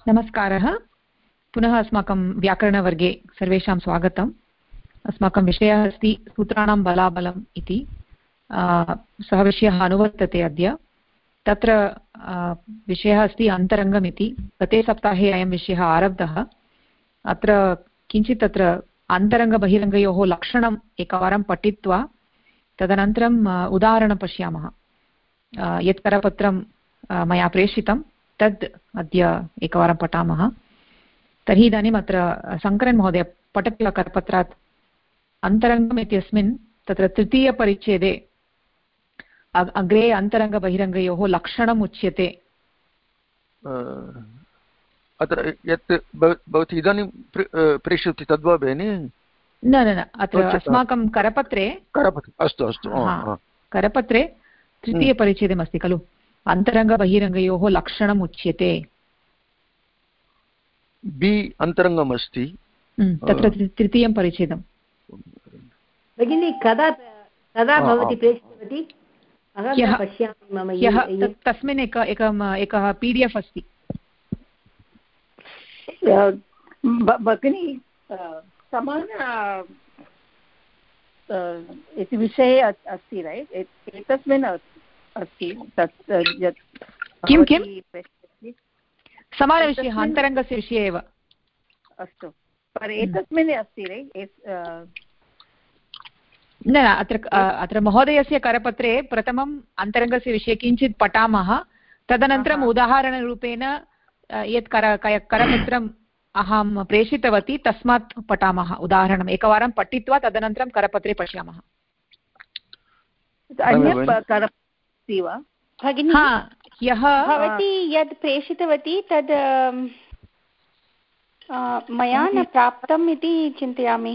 नमस्कारः। पुनः अस्माकं व्याकरणवर्गे सर्वेषां स्वागतम्। अस्माकं विषयः अस्ति सूत्राणां बलाबलम् इति। सः विषयः अनुवर्तते अद्य। तत्र विषयः अस्ति अन्तरङ्गम् इति। गते सप्ताहे अयं विषयः आरब्धः। अत्र किञ्चित् तत्र अन्तरङ्गबहिरङ्गयोः लक्षणम् एकवारं पठित्वा तदनन्तरम् उदाहरणं पश्यामः। यत् करपत्रं मया प्रेषितं तद् अद्य एकवारं पठामः। तर्हि इदानीम् अत्र शङ्करन् महोदय पठति वा करपत्रात्? अन्तरङ्गम् इत्यस्मिन् तत्र तृतीयपरिच्छेदे अग्रे अन्तरङ्गबहिरङ्गयोः लक्षणम् उच्यते। अत्र यत् भवती इदानीं प्रेषयति तद्वा भगिनि? न न न, अत्र अस्माकं करपत्रे अस्तु अस्तु करपत्रे तृतीयपरिच्छेदमस्ति खलु, अन्तरङ्गबहिरङ्गयोः लक्षणम् उच्यते। बि अन्तरङ्गम् अस्ति तत्र तृतीयं परिच्छेदं भगिनी कदा कदा भवती प्रेषितवती? तस्मिन् एकः PDF अस्ति भगिनी। समान इति विषये अस्ति रैट्? एतस्मिन् अस्ति तत् यत् किं किं समानविषयः अन्तरङ्गस्य विषये एव। अस्तु, पर एतस्मिन् अस्ति रैट्? न अत्र महोदयस्य करपत्रे प्रथमम् अन्तरङ्गस्य विषये किञ्चित् पठामः, तदनन्तरम् उदाहरणरूपेण यत् करपत्रम् अहं प्रेषितवती तस्मात् पठामः। उदाहरणम् एकवारं पठित्वा तदनन्तरं करपत्रे पश्यामः। ह्यः भवती यद् प्रेषितवती तद् मया न प्राप्तम् इति चिन्तयामि।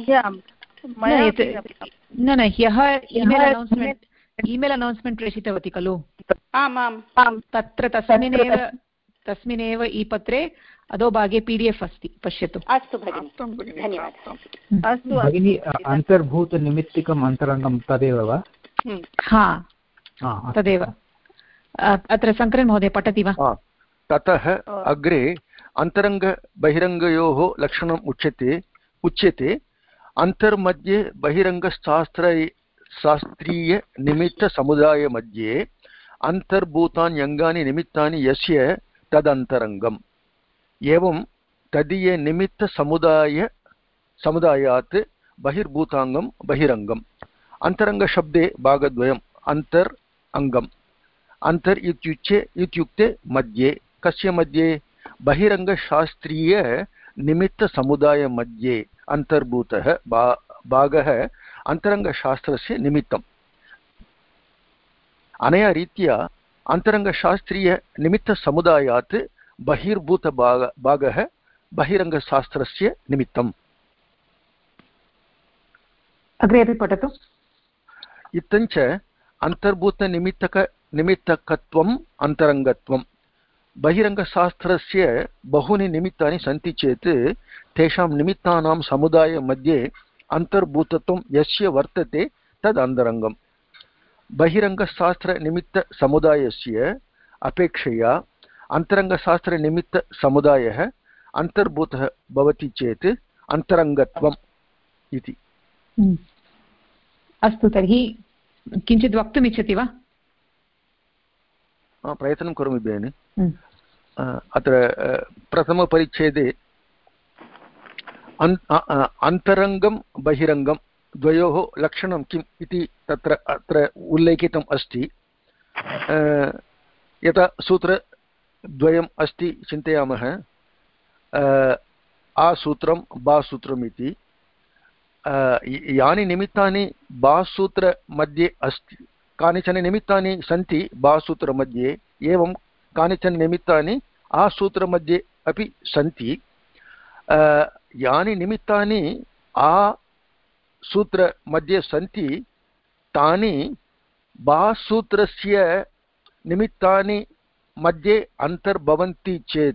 न न, ह्यः ईमेल् अनौन्स्मेण्ट् प्रेषितवती खलु? आम् आम्, तत्र तस्मिन्नेव ई पत्रे अधोभागे PDF अस्ति, पश्यतु। अस्तु भगिनि, धन्यवादः। अस्तु भगिनि, अन्तर्भूतनिमित्तिकम् अन्तरङ्गं तदेव वा? हा तदेव। अत्र शङ्करन् महोदय पठति वा? ततः अग्रे अन्तरङ्गबहिरङ्गयोः लक्षणम् उच्यते अन्तर्मध्ये बहिरङ्गशास्त्रीयनिमित्तसमुदायमध्ये अन्तर्भूतान्यङ्गानि निमित्तानि यस्य तदन्तरङ्गम्। एवं तदीयनिमित्तसमुदायात् बहिर्भूताङ्गं बहिरङ्गम्। अन्तरङ्गशब्दे भागद्वयम्। अन्तर् अङ्गम्। अन्तर् इत्युक्ते मध्ये। कस्य मध्ये? बहिरङ्गशास्त्रीयनिमित्तसमुदायमध्ये अन्तर्भूतः भागः अन्तरङ्गशास्त्रस्य निमित्तम्। अनया रीत्या अन्तरङ्गशास्त्रीयनिमित्तसमुदायात् बहिर्भूतभागः बहिरङ्गशास्त्रस्य निमित्तम्। अग्रे अपि पठतु। इत्थञ्च अन्तर्भूतनिमित्तकत्वम् अन्तरङ्गत्वम्। बहिरङ्गशास्त्रस्य बहूनि निमित्तानि सन्ति चेत् तेषां निमित्तानां समुदायमध्ये अन्तर्भूतत्वं यस्य वर्तते तद् अन्तरङ्गम्। बहिरङ्गशास्त्रनिमित्तसमुदायस्य अपेक्षया अन्तरङ्गशास्त्रनिमित्तसमुदायः अन्तर्भूतः भवति चेत् अन्तरङ्गत्वम् इति। अस्तु, तर्हि किञ्चित् वक्तुमिच्छति वा? प्रयत्नं करोमि भगिनि। अत्र प्रथमपरिच्छेदे अन्तरङ्गं बहिरङ्गं द्वयोः लक्षणं किम् इति अत्र उल्लेखितम् अस्ति। यथा सूत्रद्वयम् अस्ति चिन्तयामः, आसूत्रं बासूत्रम् इति। यानि निमित्तानि बासूत्रमध्ये अस्ति, कानिचन निमित्तानि सन्ति बासूत्रमध्ये, एवं कानिचन निमित्तानि आसूत्रमध्ये अपि सन्ति। यानि निमित्तानि आसूत्रमध्ये सन्ति तानि बासूत्रस्य निमित्तानि मध्ये अन्तर्भवन्ति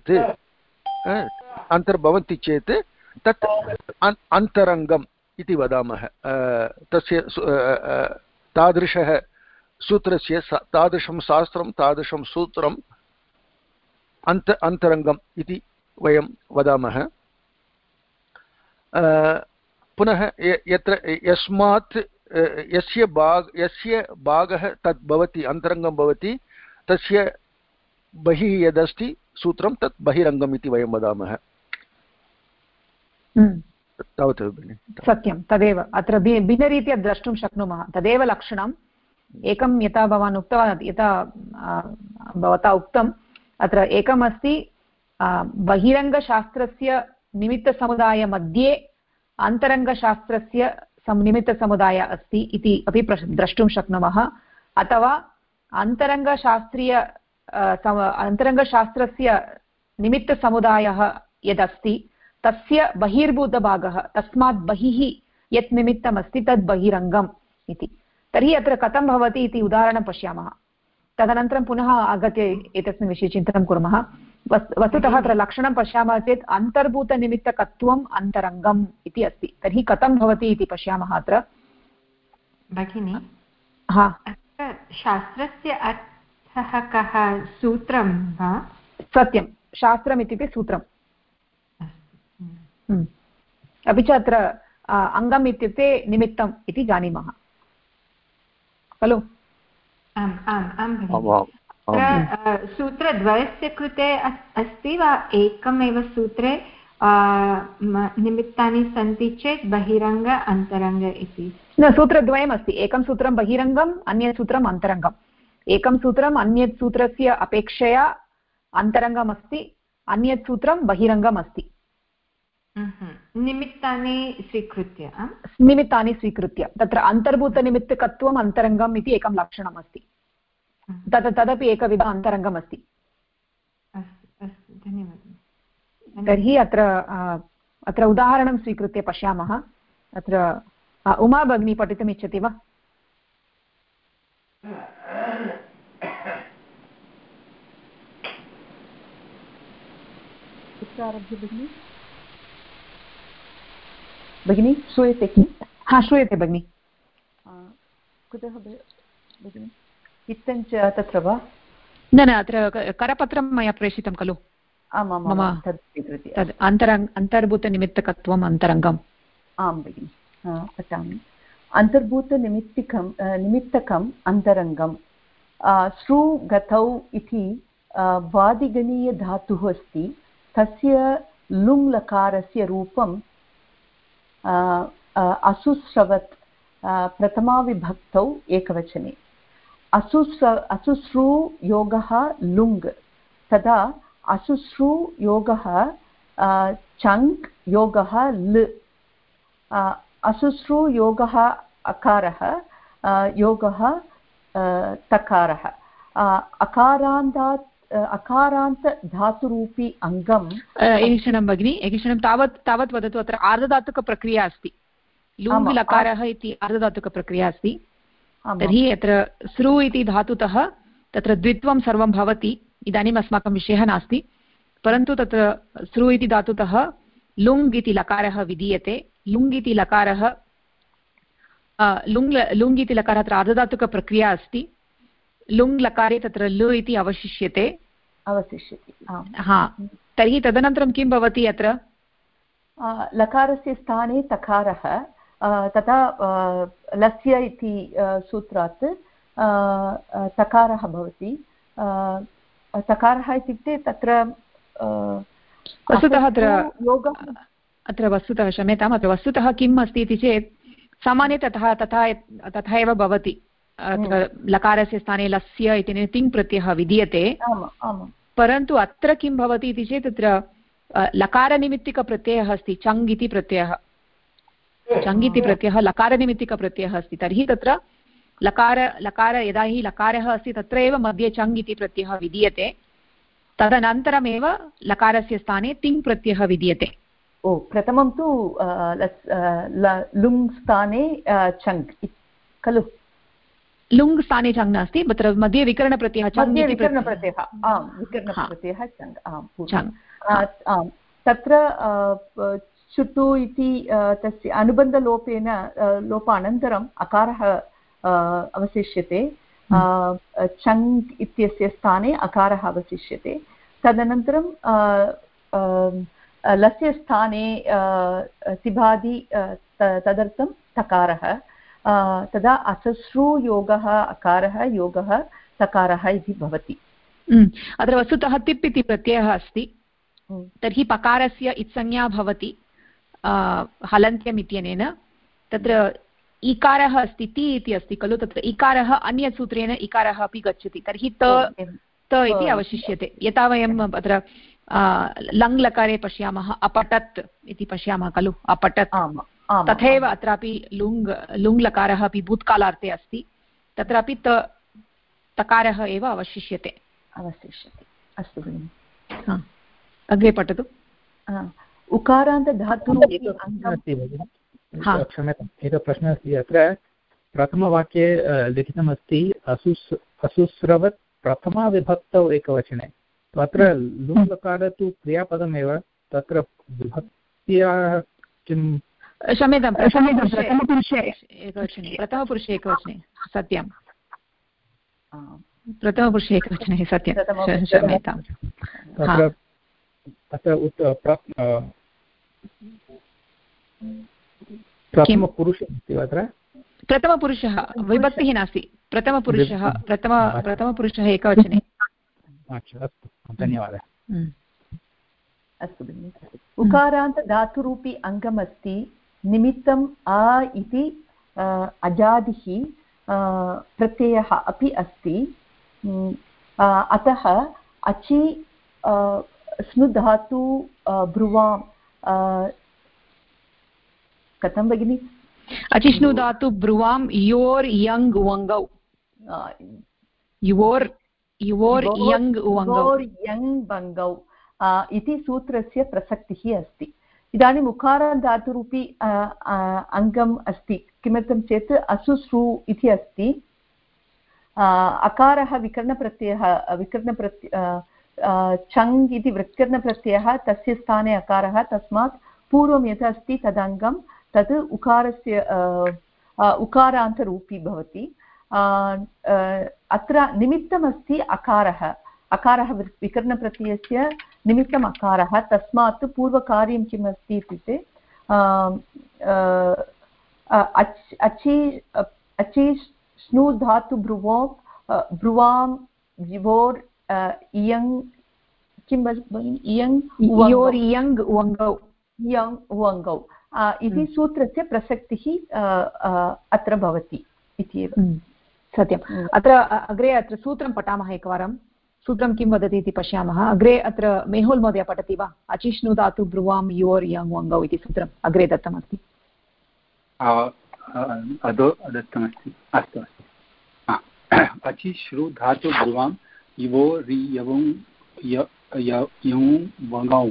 चेत् तत् अन्तरङ्गम् इति वदामः। तस्य तादृशः सूत्रस्य तादृशं शास्त्रं तादृशं सूत्रम् अन्तरङ्गम् इति वयं वदामः। पुनः यत्र यस्मात् यस्य भागः तत् भवति अन्तरङ्गं भवति तस्य बहिः यदस्ति सूत्रं तत् बहिरङ्गम् इति वयं वदामः। तावत् भगिनि। सत्यं, तदेव अत्र भिन्नरीत्या द्रष्टुं शक्नुमः। तदेव लक्षणम्। एकं यथा भवान् उक्तवान्, यथा भवता उक्तम्, अत्र एकमस्ति बहिरङ्गशास्त्रस्य निमित्तसमुदायमध्ये अन्तरङ्गशास्त्रस्य निमित्तसमुदायः अस्ति इति अपि द्रष्टुं शक्नुमः। अथवा अन्तरङ्गशास्त्रस्य निमित्तसमुदायः यदस्ति तस्य बहिर्भूतभागः, तस्मात् बहिः यत् निमित्तमस्ति तद् बहिरङ्गम् इति। तर्हि अत्र कथं भवति इति उदाहरणं पश्यामः, तदनन्तरं पुनः आगत्य एतस्मिन् विषये चिन्तनं कुर्मः। वस्तुतः अत्र लक्षणं पश्यामः चेत् अन्तर्भूतनिमित्तकत्वम् अन्तरङ्गम् इति अस्ति। तर्हि कथं भवति इति पश्यामः अत्र। भगिनी, अत्र शास्त्रस्य अर्थः कः? सूत्रं वा? सत्यं, शास्त्रम् इत्युक्ते सूत्रम्। अपि च अत्र अङ्गम् इत्युक्ते निमित्तम् इति जानीमः खलु? आम् आम् आम् भगिनि। सूत्रद्वयस्य कृते अस्ति वा एकमेव सूत्रे निमित्तानि सन्ति चेत् बहिरङ्ग अन्तरङ्ग इति? न, सूत्रद्वयम् अस्ति। एकं सूत्रं बहिरङ्गम्, अन्यत् सूत्रम् अन्तरङ्गम्। एकं सूत्रम् अन्यत् सूत्रस्य अपेक्षया अन्तरङ्गम् अस्ति, अन्यत् सूत्रं बहिरङ्गम् अस्ति। निमित्तानि स्वीकृत्य तत्र अन्तर्भूतनिमित्तकत्वम् अन्तरङ्गम् इति एकं लक्षणम् अस्ति। तदपि एकविध अन्तरङ्गम् अस्ति। धन्यवादः। तर्हि अत्र उदाहरणं स्वीकृत्य पश्यामः। अत्र उमा भगिनी पठितुम् इच्छति वा? भगिनी श्रूयते किम्? श्रूयते भगिनि। कुतः भगिनि? इत्थञ्च तत्र वा? न, अत्र करपत्रं मया प्रेषितं खलु। मम तद् अन्तर्भूतनिमित्तकत्वम् अन्तरङ्गम्। आं भगिनि, पठामि। निमित्तकम् अन्तरङ्गम्। श्रूगतौ इति वादिगणीयधातुः अस्ति। तस्य लुङ्लकारस्य रूपं असुस्रवत् प्रथमाविभक्तौ एकवचने। असुश्रू योगः लुङ्, तदा असुश्रू योगः चङ्क् योगः लृ। असुश्रू योगः अकारः योगः तकारः। अकारान्त धातुरूपी अङ्गम्। एकक्षणं भगिनि, एकक्षणं तावत् वदतु। अत्र आर्धधातुकप्रक्रिया अस्ति। लुङ् लकारः इति आर्धधातुकप्रक्रिया अस्ति। तर्हि अत्र सृ इति धातुतः तत्र द्वित्वं सर्वं भवति। इदानीम् अस्माकं विषयः नास्ति, परन्तु तत्र सृ इति धातुतः लुङ् इति लकारः विधीयते। लुङ् इति लकारः अत्र आर्धधातुकप्रक्रिया अस्ति। लुङ् लकारे तत्र लु इति अवशिष्यते। तर्हि तदनन्तरं किं भवति? अत्र लकारस्य स्थाने तकारः, तथा लस्य इति सूत्रात् तकारः भवति। तकारः इत्युक्ते तत्र वस्तुतः अत्र वस्तुतः क्षम्यताम्, अत्र वस्तुतः किम् अस्ति इति चेत् सामान्यतः तथा एव भवति। लकारस्य स्थाने लस्य इति तिङ् प्रत्ययः विधीयते। परन्तु अत्र किं भवति इति चेत् तत्र लकारनिमित्तिकप्रत्ययः अस्ति। चङ् इति प्रत्ययः, चङ् इति प्रत्ययः लकारनिमित्तिकप्रत्ययः अस्ति। तर्हि तत्र लकार यदा हि लकारः अस्ति तत्र एव मध्ये चङ् इति प्रत्ययः विधीयते। तदनन्तरमेव लकारस्य स्थाने तिङ् प्रत्ययः विधीयते। प्रथमं तु लुङ् स्थाने चङ् खलु? लुङ् स्थाने चङ् नास्ति, तत्र मध्ये विकरणप्रत्ययः तत्र चुटु इति तस्य अनुबन्धलोपेन लोपानन्तरम् अकारः अवशिष्यते। चङ् इत्यस्य स्थाने अकारः अवशिष्यते। तदनन्तरं लस्य स्थाने सिबादि तदर्थं तकारः तदा असश्रुयोगः अकारः योगः तकारः इति भवति। अत्र वस्तुतः तिप् इति प्रत्ययः अस्ति, तर्हि पकारस्य इत्संज्ञा भवति हलन्त्यम् इत्यनेन। तत्र इकारः अस्ति, ति इति अस्ति खलु, तत्र इकारः अन्यत् सूत्रेण इकारः अपि गच्छति, तर्हि त इति अवशिष्यते। यथा वयम् अत्र लङ् लकारे पश्यामः अपठत् इति पश्यामः खलु, अपठत्, तथैव अत्रापि लुङ् लकारः अपि भूतकालार्थे अस्ति, तत्रापि तकारः एव अवशिष्यते। अस्तु भगिनि, अग्रे पठतु। उकारान्तधातुः क्षम्यताम्, एकः प्रश्नः अस्ति। अत्र प्रथमवाक्ये लिखितमस्ति असुस्रवत् प्रथमाविभक्तौ एकवचने। अत्र लुङ् लकार तु क्रियापदमेव, तत्र विभक्त्याः किं? क्षम्यतां, प्रथमपुरुषे एकवचने सत्यं, प्रथमपुरुषे एकवचने सत्यं, क्षम्यताम्। प्रथमपुरुषः विभक्तिः नास्ति, प्रथमपुरुषः एकवचने। अस्तु, धन्यवादः। अस्तु भगिनि, उकारान्तधातुरूपी अङ्गमस्ति, निमित्तम् आ इति अजादिः प्रत्ययः अपि अस्ति, अतः अचि स्नुधातु ब्रुवां कथं भगिनि? अचिष्णुधातु ब्रुवां योर् यङ् वङ्गौ, योर् यङ् वङ्गौ इति सूत्रस्य प्रसक्तिः अस्ति। इदानीम् उकारान्तधातुरूपी अङ्गम् अस्ति, किमर्थं चेत् असुश्रु इति अस्ति, अकारः विकरणप्रत्ययः चङ् इति विकरणप्रत्ययः, तस्य स्थाने अकारः, तस्मात् पूर्वं यत् अस्ति तदङ्गं तद् उकारस्य उकारान्तरूपी भवति। अत्र निमित्तमस्ति अकारः विकरणप्रत्ययस्य निमित्तम् अकारः, तस्मात् पूर्वकार्यं किम् अस्ति इत्युक्ते अचि स्नु धातु ब्रुवां विवोर् इयङ् किं इयङ् वङ्गौ इति सूत्रस्य प्रसक्तिः अत्र भवति इत्येव। सत्यम्। अत्र अग्रे अत्र सूत्रं पठामः एकवारं, सूत्रं किं वदति इति पश्यामः। अग्रे अत्र मेहुल् महोदय पठति वा? अचिष्णु धातु ब्रुवां योर् यङ् वङ्गौ इति सूत्रम् अग्रे दत्तमस्ति। अधो दत्तमस्ति, अस्तु अस्तु। अचिश्रु धातु ब्रुवां इवो रि यवुं यौं वङौ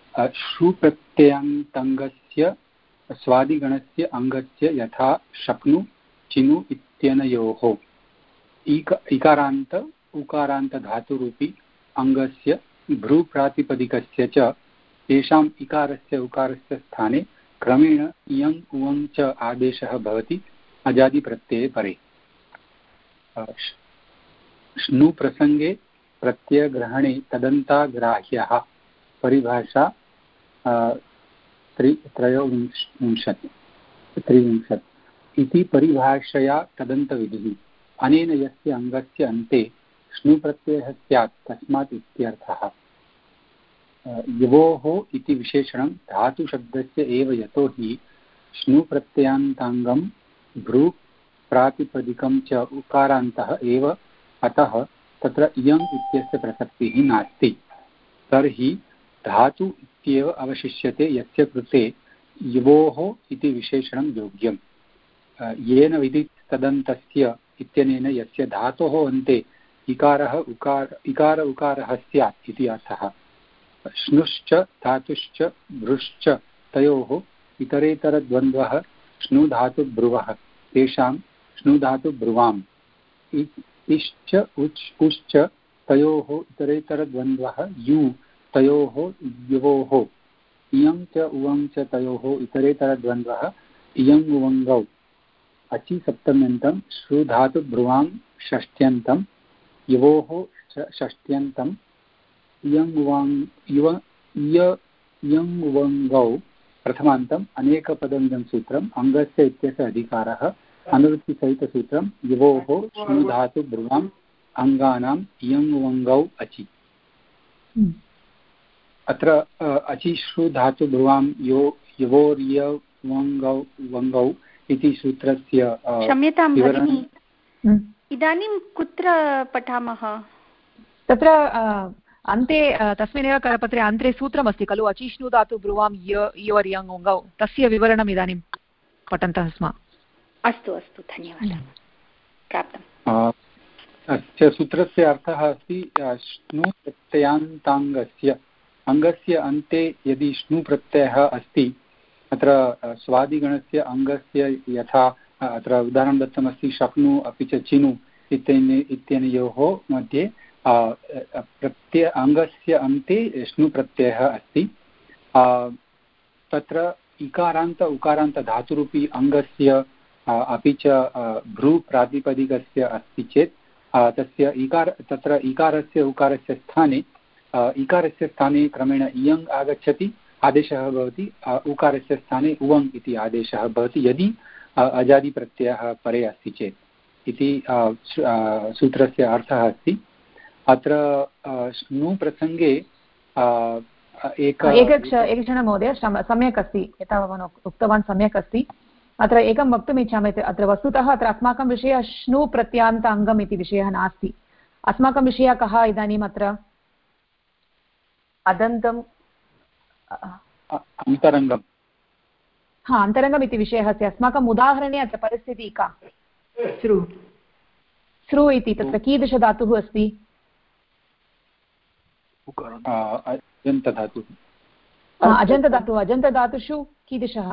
श्रुप्रत्ययान्तङ्गस्य स्वादिगणस्य अङ्गस्य यथा शक्नु चिनु इत्यनयोः इकारान्त उकारान्तधातुरूपी अङ्गस्य भ्रूप्रातिपदिकस्य च तेषाम् इकारस्य उकारस्य स्थाने क्रमेण इयङ् उवङ् च आदेशः भवति अजादिप्रत्यये परे। श्नु प्रसङ्गे प्रत्ययग्रहणे तदन्ताग्राह्यः परिभाषा 23 इति परिभाषया तदन्तविधिः। अनेन यस्य अङ्गस्य अन्ते श्नुप्रत्ययः स्यात् तस्मात् इत्यर्थः। यवोः इति विशेषणं धातुशब्दस्य एव, यतो हि श्नुप्रत्ययान्ताङ्गं भ्रू प्रातिपदिकं च उकारान्तः एव, अतः तत्र इयङ् इत्यस्य प्रसक्तिः नास्ति। तर्हि धातु इत्येव अवशिष्यते यस्य कृते यवोः इति विशेषणं योग्यम्। येन विदित् तदन्तस्य इत्यनेन यस्य धातोः अन्ते इकार उकारः स्यात् इति अर्थः। श्नुश्च धातुश्च भ्रुश्च तयोः इतरेतरद्वन्द्वः श्नुधातुब्रुवः, तेषां श्नुधातुब्रुवाम्। इश्च उश्च तयोः इतरेतरद्वन्द्वः यु, तयोः युवोः। इयं च उवं च तयोः इतरेतरद्वन्द्वः इयं उवङ्गौ। अचि सप्तम्यन्तं श्रुधातुब्रुवां षष्ट्यन्तं युवोः षष्ट्यन्तं यङ्वङ्गौ प्रथमान्तम् अनेकपदमिदं सूत्रम् अङ्गस्य इत्यस्य अधिकारः अनुवृत्तिसहितसूत्रं युवोः श्नुधातु ब्रुवाम् अङ्गानां यङ्वङ्गौ अचि। अत्र अचिश्रु धातु भ्रुवां युवोर्यवङ्गौ इति सूत्रस्य क्षम्यतां भगिनि, इदानीं कुत्र पठामः? तत्र अन्ते तस्मिन्नेव करपत्रे अन्ते सूत्रमस्ति खलु, अचिष्णु धातु ब्रुवां योर्यङ्गौ, तस्य विवरणम् इदानीं पठन्तः स्मः। अस्तु अस्तु, धन्यवादः, प्राप्तम्। अस्य सूत्रस्य अर्थः अस्ति श्नु प्रत्ययान्ताङ्गस्य, अङ्गस्य अन्ते यदि श्नु प्रत्ययः अस्ति, अत्र स्वादिगणस्य अङ्गस्य यथा अत्र उदाहरणं दत्तमस्ति शक्नु अपि च चिनु इत्यनयोः मध्ये अङ्गस्य अन्ते श्नु प्रत्ययः अस्ति। तत्र इकारान्त उकारान्त धातुरूपी अङ्गस्य अपि च भ्रू प्रातिपदिकस्य अस्ति चेत् तत्र इकारस्य उकारस्य स्थाने इकारस्य स्थाने क्रमेण इयङ् आगच्छति, आदेशः भवति, उकारस्य स्थाने उवङ् इति आदेशः भवति यदि अजादिप्रत्ययः परे अस्ति चेत् इति सूत्रस्य अर्थः अस्ति। अत्र श्नु प्रसङ्गे एकक्षणं महोदय, सम्यक् अस्ति, यथा भवान् उक्तवान् सम्यक् अस्ति। अत्र एकं वक्तुम् इच्छामि, अत्र वस्तुतः अत्र अस्माकं विषयः श्नु प्रत्यान्त अङ्गम् इति विषयः नास्ति। अस्माकं विषयः कः इदानीम्? अत्र अदन्तम् अन्तरङ्गम्, अन्तरङ्गम् इति विषयः अस्ति। अस्माकम् उदाहरणे अत्र परिस्थितिः का? श्रु इति, तत्र कीदृशधातुः अस्ति? अजन्तधातुः। अजन्तधातुः। अजन्तधातुषु कीदृशः?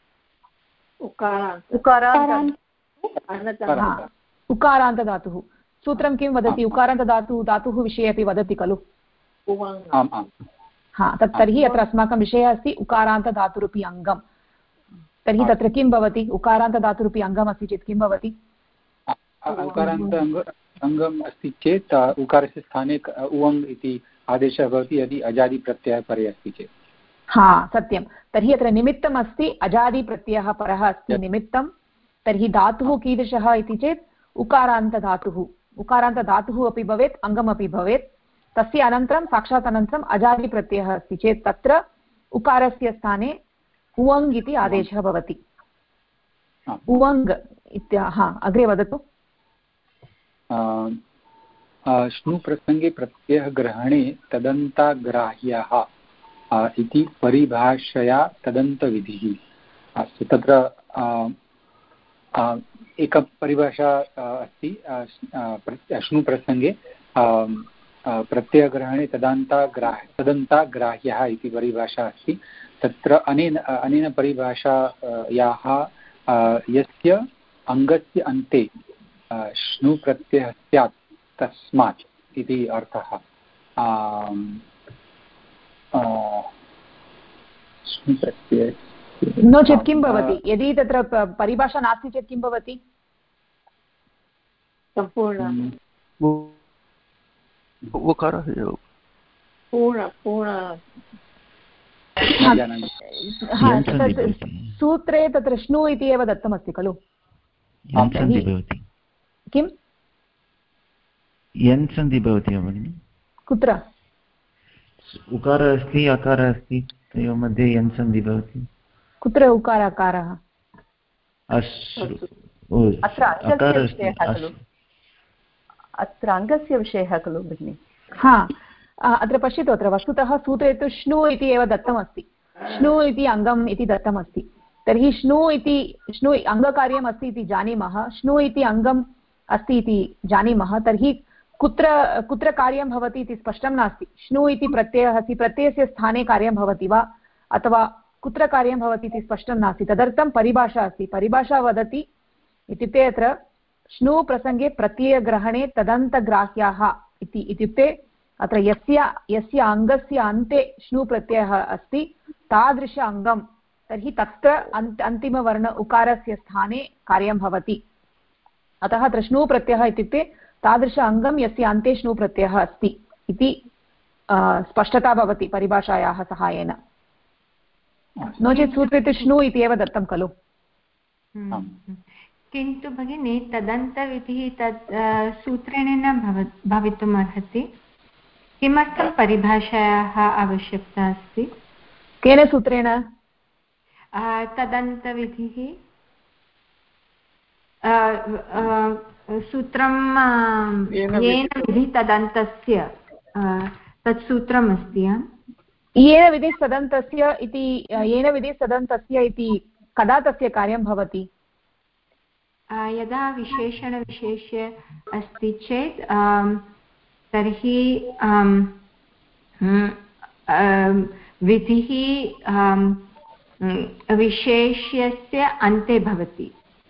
उकारान्तधातुः। सूत्रं किं वदति? उकारान्तधातुः विषये अपि वदति खलु? तर्हि अत्र अस्माकं विषयः अस्ति उकारान्तधातुरूपी अङ्गम्। तर्हि तत्र किं भवति? उकारान्तधातुरूपी अङ्गम् अस्ति चेत् किं भवति? उकारान्त अङ्गम् अस्ति चेत् उकारस्य स्थाने उवङ् इति आदेशः भवति यदि अजादिप्रत्ययः परे अस्ति चेत्। सत्यं। तर्हि अत्र निमित्तम् अस्ति, अजादिप्रत्ययः परः अस्ति निमित्तं। तर्हि धातुः कीदृशः इति चेत् उकारान्तधातुः। उकारान्तधातुः अपि भवेत्, अङ्गमपि भवेत्। तस्य अनन्तरं साक्षात् अनन्तरम् अजादिप्रत्ययः अस्ति चेत् तत्र उकारस्य स्थाने उवङ् इति आदेशः भवति। उवङ् अग्रे वदतु। श्नु प्रसङ्गे प्रत्ययः ग्रहणे तदन्ताग्राह्यः इति परिभाषया तदन्तविधिः। अस्तु, तत्र एका परिभाषा अस्ति श्नु प्रसङ्गे प्रत्ययग्रहणे तदन्ताग्राह्यः इति परिभाषा अस्ति। तत्र अनेन परिभाषायाः यस्य अङ्गस्य अन्ते श्नु प्रत्ययः स्यात् तस्मात् इति अर्थः। नो चेत् किं भवति? यदि तत्र परिभाषा नास्ति चेत् किं भवति? सूत्रे तत्र श्नु इति एव दत्तमस्ति खलु? किं यन् सन्धि भवति भगिनि? कुत्र? उकारः अस्ति, अकारः अस्ति, तयोः मध्ये यन् सन्धि भवति। कुत्र उकार अकारः? अत्र अङ्गस्य विषयः खलु भगिनि? अत्र पश्यतु, अत्र वस्तुतः सूत्रे तु श्नु इति एव दत्तमस्ति। श्नु इति अङ्गम् इति दत्तमस्ति। तर्हि श्नु अङ्गकार्यम् अस्ति इति जानीमः, श्नु इति अङ्गम् अस्ति इति जानीमः। तर्हि कुत्र कार्यं भवति इति स्पष्टं नास्ति। श्नु इति प्रत्ययः अस्ति, प्रत्ययस्य स्थाने कार्यं भवति वा अथवा कुत्र कार्यं भवति इति स्पष्टं नास्ति। तदर्थं परिभाषा अस्ति। परिभाषा वदति इत्युक्ते अत्र श्नु प्रसङ्गे प्रत्ययग्रहणे तदन्तग्राह्याः इत्युक्ते अत्र यस्य अङ्गस्य अन्ते श्नु प्रत्ययः अस्ति तादृश अङ्गं, तर्हि तत्र अन्तिमवर्ण उकारस्य स्थाने कार्यं भवति। अतः अत्र श्नु प्रत्ययः इत्युक्ते तादृश अङ्गं यस्य अन्ते श्नु प्रत्ययः अस्ति इति स्पष्टता भवति परिभाषायाः सहायेन। नो चेत् सूत्रे श्नु इति एव दत्तं खलु। किन्तु भगिनी तदन्तविधिः तत् सूत्रेण न भवितुम् अर्हति। किमर्थं परिभाषायाः आवश्यकता अस्ति? केन सूत्रेण? तदन्तविधिः सूत्रं येन विधि तदन्तस्य तत् सूत्रम् अस्ति। येन विधि तदन्तस्य इति येन विधि तदन्तस्य इति कदा तस्य कार्यं भवति? यदा विशेषणविशेष्य अस्ति चेत् तर्हि विधिः विशेष्यस्य अन्ते भवति।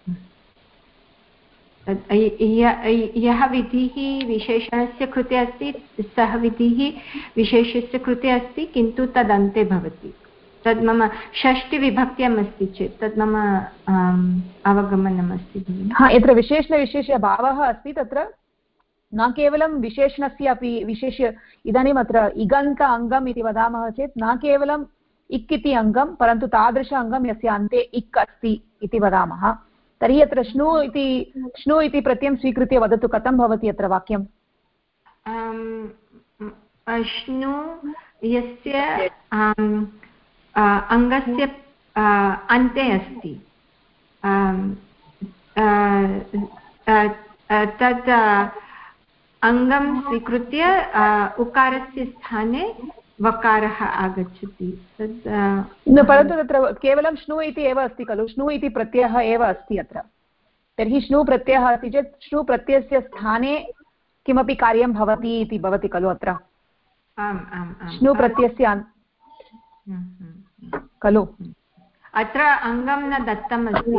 यः विधिः विशेषणस्य कृते अस्ति सः विधिः विशेष्यस्य कृते अस्ति, किन्तु तदन्ते भवति। तद् मम षष्टिविभक्त्यम् अस्ति चेत् तद् मम अवगमनम् अस्ति। यत्र विशेषणविशेषभावः अस्ति तत्र न केवलं विशेषणस्य अपि विशेष्य इदानीम् अत्र इगन्त अङ्गम् इति वदामः चेत् न केवलम् इक् इति अङ्गं परन्तु तादृश अङ्गं यस्य अन्ते इक् अस्ति इति वदामः। तर्हि अत्र श्नु इति प्रत्ययं स्वीकृत्य वदतु कथं भवति अत्र वाक्यं? श्नु यस्य अङ्गस्य अन्ते अस्ति तत् अङ्गं स्वीकृत्य उकारस्य स्थाने वकारः आगच्छति। परन्तु तत्र केवलं श्नु इति एव अस्ति खलु, श्नु इति प्रत्ययः एव अस्ति अत्र। तर्हि श्नु प्रत्ययः अस्ति चेत् श्नु प्रत्ययस्य स्थाने किमपि कार्यं भवति इति भवति खलु अत्र। श्नु प्रत्ययस्य खलु अत्र अङ्गं न दत्तम् अस्ति।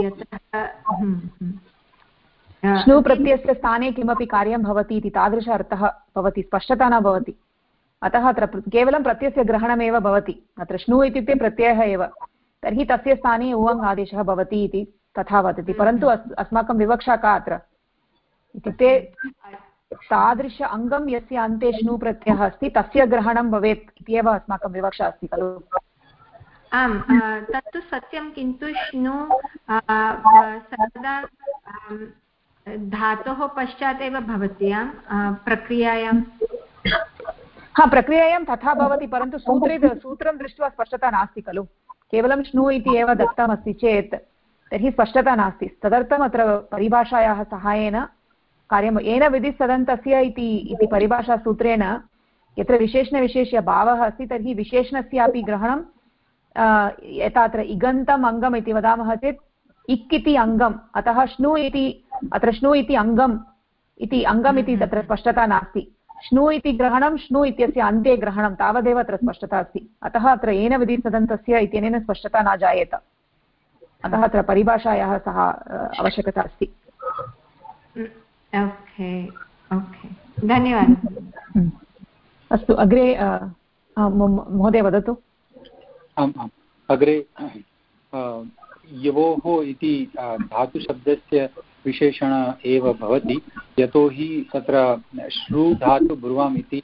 श्नु प्रत्ययस्य स्थाने किमपि कार्यं भवति इति तादृश अर्थः भवति, स्पष्टता न भवति। अतः अत्र केवलं प्रत्ययस्य ग्रहणमेव भवति। अत्र श्नु इत्युक्ते प्रत्ययः एव, तर्हि तस्य स्थाने उवङ् आदेशः भवति इति तथा वदति। परन्तु अस्माकं विवक्षा का अत्र इत्युक्ते तादृश अङ्गं यस्य अन्ते श्नु प्रत्ययः अस्ति तस्य ग्रहणं भवेत् इत्येव अस्माकं विवक्षा अस्ति खलु। आम्, तत्तु सत्यं, किन्तु श्नु सर्वदा धातोः पश्चात् एव भवति प्रक्रियायां। प्रक्रियायां तथा भवति, परन्तु सूत्रं दृष्ट्वा स्पष्टता नास्ति खलु। केवलं श्नु इति एव दत्तमस्ति चेत् तर्हि स्पष्टता नास्ति। तदर्थम् अत्र परिभाषायाः सहायेन कार्यं येन विधिस्तदन्तस्य इति परिभाषासूत्रेण यत्र विशेषणविशेष्यभावः अस्ति तर्हि विशेषणस्यापि ग्रहणं यथा अत्र इगन्तम् अङ्गम् इति वदामः चेत् इक् इति अङ्गम्, अतः श्नु इति अत्र श्नु इति अङ्गम् इति तत्र स्पष्टता नास्ति। श्नु इति ग्रहणं श्नु इत्यस्य अन्ते ग्रहणं तावदेव अत्र स्पष्टता अस्ति। अतः अत्र येन विधिस्तदन्तस्य इत्यनेन स्पष्टता न जायेत। अतः अत्र परिभाषायाः सह आवश्यकता अस्ति। धन्यवादः। अस्तु, अग्रे महोदय वदतु। आम् आम्, अग्रे यवोः इति धातुशब्दस्य विशेषण एव भवति, यतोहि तत्र श्रु धातु ब्रुवाम् इति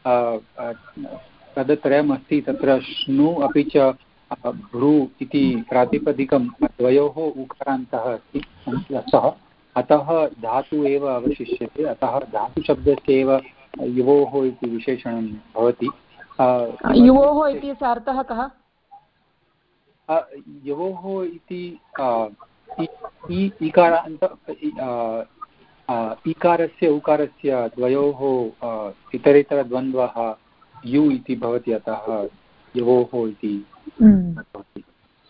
पदत्रयम् अस्ति। तत्र श्नु अपि च भ्रू इति प्रातिपदिकं द्वयोः उकारान्तः अस्ति सः, अतः धातु एव अवशिष्यते। अतः धातुशब्दस्य एव युवोः इति विशेषणं भवति। युवोः इत्यस्य अर्थः कः? युवोः इति इकारस्य उकारस्य द्वयोः इतरेतरद्वन्द्वः यु इति भवति, अतः युवोः इति भवति।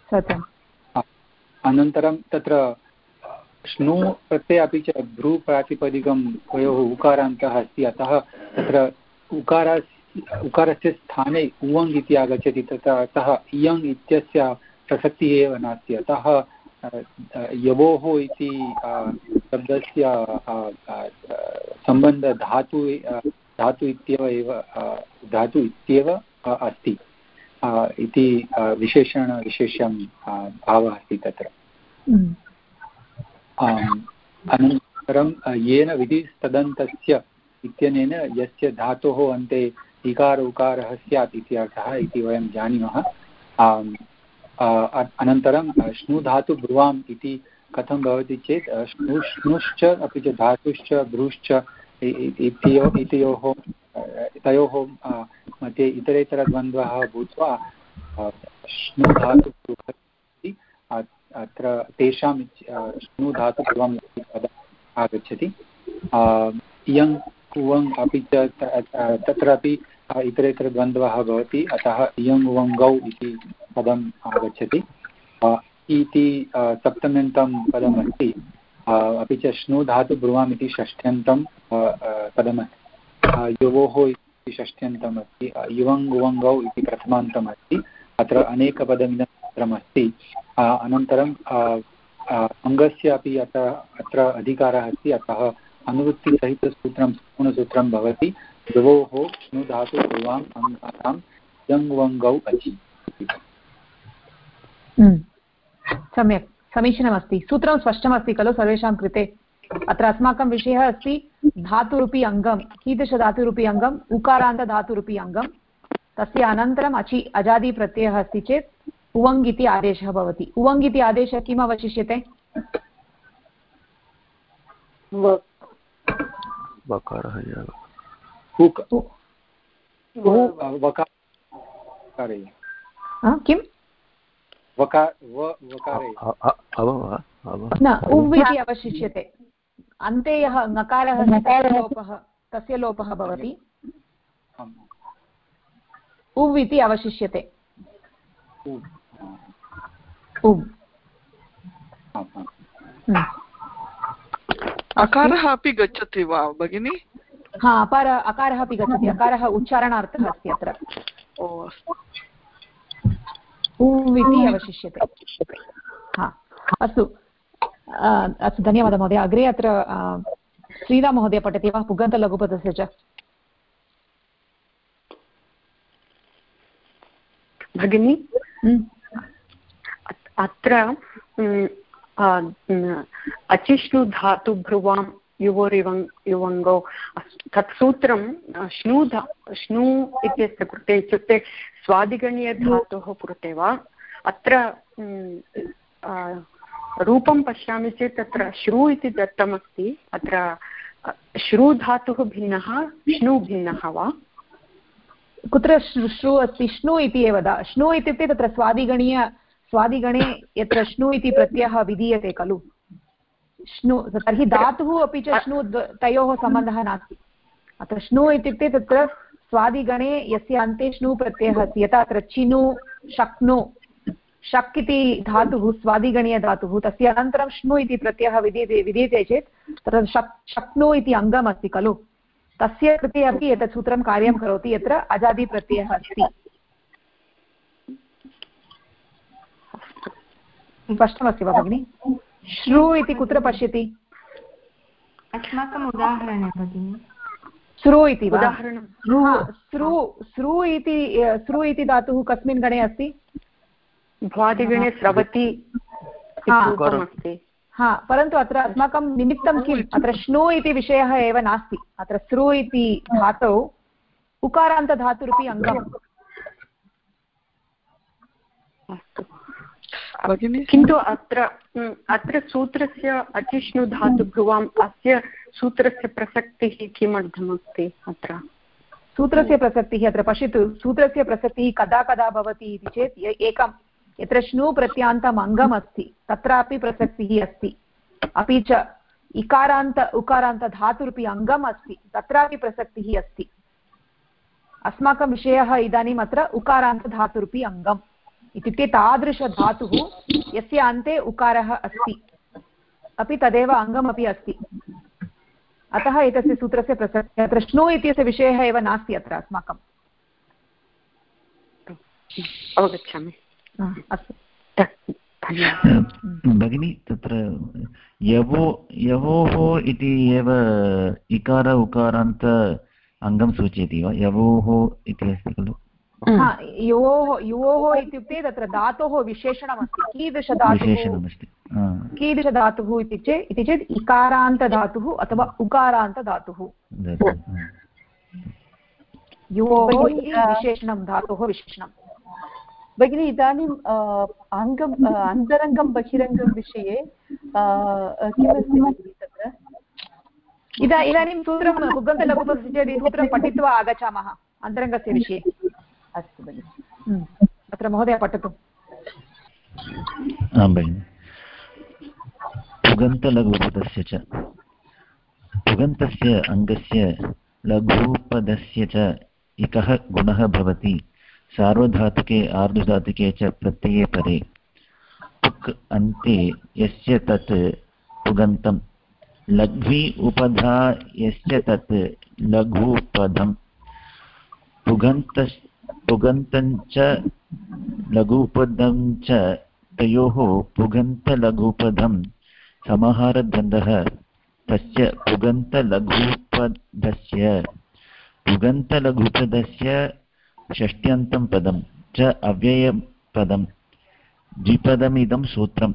अनन्तरं तत्र श्नु प्रत्यय अपि च भ्रू प्रातिपदिकं द्वयोः उकारान्तः अस्ति, अतः तत्र उकारस्य स्थाने उवङ् इति आगच्छति। अतः इयङ् इत्यस्य प्रसक्तिः एव नास्ति। अतः यवोः इति शब्दस्य सम्बन्ध धातु इत्येव अस्ति इति विशेषं भावः अस्ति तत्र। अनन्तरं येन विधिस्तदन्तस्य इत्यनेन यस्य धातोः अन्ते इकार उकारः स्यात् इति अर्थः इति वयं जानीमः। अनन्तरं श्नु धातु ब्रुवाम् इति कथं भवति चेत् श्नुश्च अपि च धातुश्च भ्रूश्च तयोः मध्ये इतरेतरद्वन्द्वः भूत्वा श्नु धातु अत्र तेषां श्नु धातु ब्रुवाम् इति पदम् आगच्छति। इयङ् उवङ् अपि च तत्रापि इतरेतरद्वन्द्वः भवति, अतः इयङ् उवङ्गौ इति पदम् आगच्छति। इति सप्तम्यन्तं पदमस्ति, अपि च श्नु धातु ब्रुवाम् इति षष्ठ्यन्तं पदमस्ति। युवोः इति षष्ठ्यन्तम् अस्ति, युवङ् उवङ्गौ इति प्रथमान्तम् अस्ति। अत्र अनेकपदमिदं सूत्रमस्ति। अनन्तरं अङ्गस्य अपि अत्र अधिकारः अस्ति, अतः अनुवृत्तिसहितसूत्रं सम्पूर्णसूत्रं भवति। द्वयोः श्नु धातु ब्रुवाम् अङ्गानां यङ् वङ्गौ अचि। सम्यक्, समीचीनमस्ति। सूत्रं स्पष्टमस्ति खलु सर्वेषां कृते? अत्र अस्माकं विषयः अस्ति धातुरूपी अङ्गं। कीदृशधातुरूपी अङ्गम्? उकारान्तधातुरूपी अङ्गं। तस्य अनन्तरम् अचि अजादिप्रत्ययः अस्ति चेत् उवङ् इति आदेशः भवति। उवङ् इति आदेशः किम् अवशिष्यते? किम्? न, उव् इति अवशिष्यते। अन्ते यः ङकारः तस्य लोपः भवति। उव् इति अवशिष्यते। उव्। अकारः अपि गच्छति वा भगिनि? हा, अकारः अपि गच्छति। अकारः उच्चारणार्थः अस्ति अत्र। उव् इति अवशिष्यते। हा, अस्तु अस्तु, धन्यवादः महोदय। अग्रे अत्र श्रीराम महोदय पठति वा पुगन्तलघुपदस्य च? भगिनि, अत्र अचिष्णु धातु भ्रुवां युवोरिवङ्गौ तत् सूत्रं श्नु इत्यस्य कृते, इत्युक्ते स्वादिगणीयधातोः कृते वा? अत्र रूपं पश्यामि चेत् तत्र श्रु इति दत्तमस्ति। अत्र श्रु धातुः भिन्नः, श्नु भिन्नः वा? कुत्र श्रु अस्ति? श्नु इति एव। श्नु इत्युक्ते तत्र स्वादिगणे यत्र श्नु इति प्रत्ययः विधीयते खलु, श्नु, तर्हि धातुः अपि च श्नु तयोः सम्बन्धः नास्ति। अत्र श्नु इत्युक्ते तत्र स्वादिगणे यस्य अन्ते श्नु प्रत्ययः अस्ति, यथा अत्र चिनु, शक्नु, शक् इति धातुः स्वादिगणीयधातुः, तस्य अनन्तरं श्नु इति प्रत्ययः विधीयते चेत् तत्र शक्नु इति अङ्गम् अस्ति खलु, तस्य कृते अपि एतत् सूत्रं कार्यं करोति, यत्र अजादिप्रत्ययः अस्ति। स्पष्टमस्ति वा भगिनि? श्रु इति कुत्र पश्यति? अस्माकम् उदाहरणे भगिनि। श्रु इति वा? श्रु इति धातुः कस्मिन् गणे अस्ति? भ्वादिगणे स्रवति। हा, परन्तु अत्र अस्माकं निमित्तं किम्? अत्र श्नु इति विषयः एव नास्ति। अत्र श्रु इति धातौ उकारान्तधातुरूपी अङ्गम्। किन्तु अत्र सूत्रस्य अचिष्णु धातु भ्रुवाम् अस्य सूत्रस्य प्रसक्तिः किमर्थमस्ति? अत्र सूत्रस्य प्रसक्तिः अत्र पश्यतु, सूत्रस्य प्रसक्तिः कदा कदा भवति इति चेत् एकं यत्र श्नु प्रत्यान्तम् अङ्गम् अस्ति तत्रापि प्रसक्तिः अस्ति, अपि च इकारान्त उकारान्त धातुरूपी अङ्गम् अस्ति तत्रापि प्रसक्तिः अस्ति। अस्माकं विषयः इदानीम् अत्र उकारान्तधातुरूपी अङ्गम् इत्युक्ते तादृशधातुः यस्य अन्ते उकारः अस्ति, अपि तदेव अङ्गमपि अस्ति। अतः एतस्य सूत्रस्य प्रसक्तिः अत्र श्नु इत्यस्य विषयः एव नास्ति अत्र अस्माकम्। अवगच्छामि। अस्तु भगिनि, तत्र यवोः इति एव इकार उकारान्त अङ्गं सूचयति वा? यवोः इति अस्ति खलु? युवोः इत्युक्ते तत्र धातोः विशेषणमस्ति। कीदृशधातुः इति चेत् इकारान्तधातुः अथवा उकारान्तधातुः। योः विशेषणं धातोः विशेषणं। भगिनी इदानीम् अन्तरङ्गं बहिरङ्गं विषये किमस्ति भगिनि तत्र? इदानीं सूत्रं पुगन्तलघुपदस्य सूत्रं पठित्वा आगच्छामः अन्तरङ्गस्य विषये। अस्तु भगिनि, अत्र महोदय पठतु। आं भगिनि। पुगन्तलघुपदस्य च पुगन्तस्य अङ्गस्य लघुपदस्य च एकः गुणः भवति सार्वधातुके आर्धधातुके च प्रत्यये परे। पुक् अन्ते यस्य तत् पुगन्तं, लघ्वी उपधा यस्य तत् लघुपदं। पुगन्तञ्च लघुपदं च तयोः पुगन्तलघुपदं समाहारद्वन्द्वः तस्य पुगन्तलघुपदस्य षष्ट्यन्तं पदं च अव्ययपदं द्विपदमिदं सूत्रम्।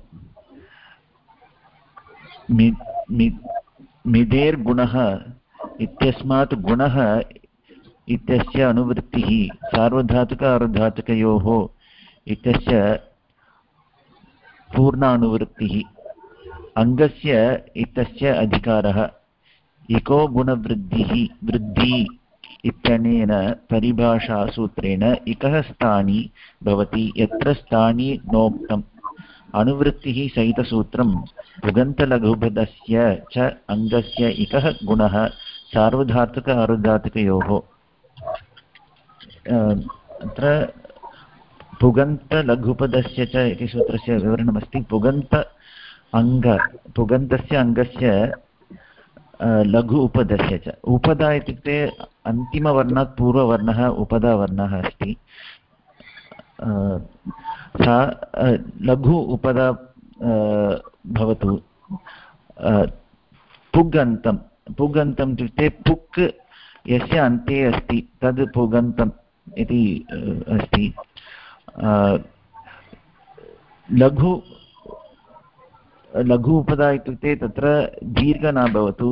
मिदेर्गुणः इत्यस्मात् गुणः इत्यस्य अनुवृत्तिः सार्वधातुक अर्धधातुकयोः इत्यस्य पूर्णानुवृत्तिः। अङ्गस्य इत्यस्य अधिकारः। इको गुणवृद्धि इत्यनेन परिभाषासूत्रेण इकः स्थानी भवति यत्र स्थानी नोक्तम्। अनुवृत्तिः सहितसूत्रं पुगन्तलघुपदस्य च अङ्गस्य इकः गुणः सार्वधातुक अर्धधातुकयोः। अत्र पुगन्तलघुपदस्य च इति सूत्रस्य विवरणमस्ति। पुगन्तस्य अङ्गस्य लघु उपदस्य च। उपदा इत्युक्ते अन्तिमवर्णात् पूर्ववर्णः उपदावर्णः अस्ति। सा लघु उपदा भवतु। पुगन्तम् इत्युक्ते पुक् यस्य अन्ते अस्ति तद् पुगन्तम् इति अस्ति। लघु उपदा इत्युक्ते तत्र दीर्घ न भवतु,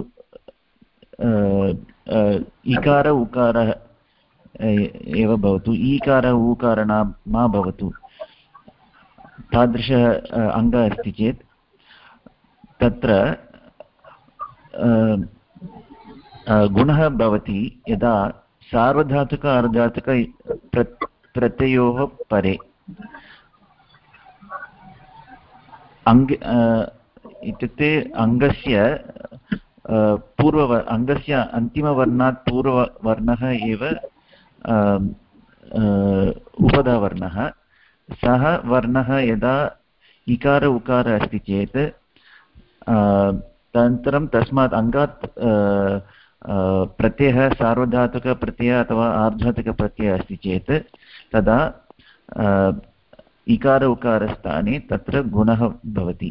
इकार उकारः एव भवतु, ईकार ऊकार मा भवतु। तादृश अङ्गः अस्ति चेत् तत्र गुणः भवति यदा सार्वधातुक अर्धधातुक प्रत्ययोः परे। इत्युक्ते अङ्गस्य अङ्गस्य अन्तिमवर्णात् पूर्ववर्णः एव उपधावर्णः। सः वर्णः यदा इकार उकार अस्ति चेत् तदनन्तरं तस्मात् अङ्गात् प्रत्ययः सार्वधातुकप्रत्ययः अथवा आर्धधातुकप्रत्ययः अस्ति चेत् तदा इकार उकारस्थाने तत्र गुणः भवति।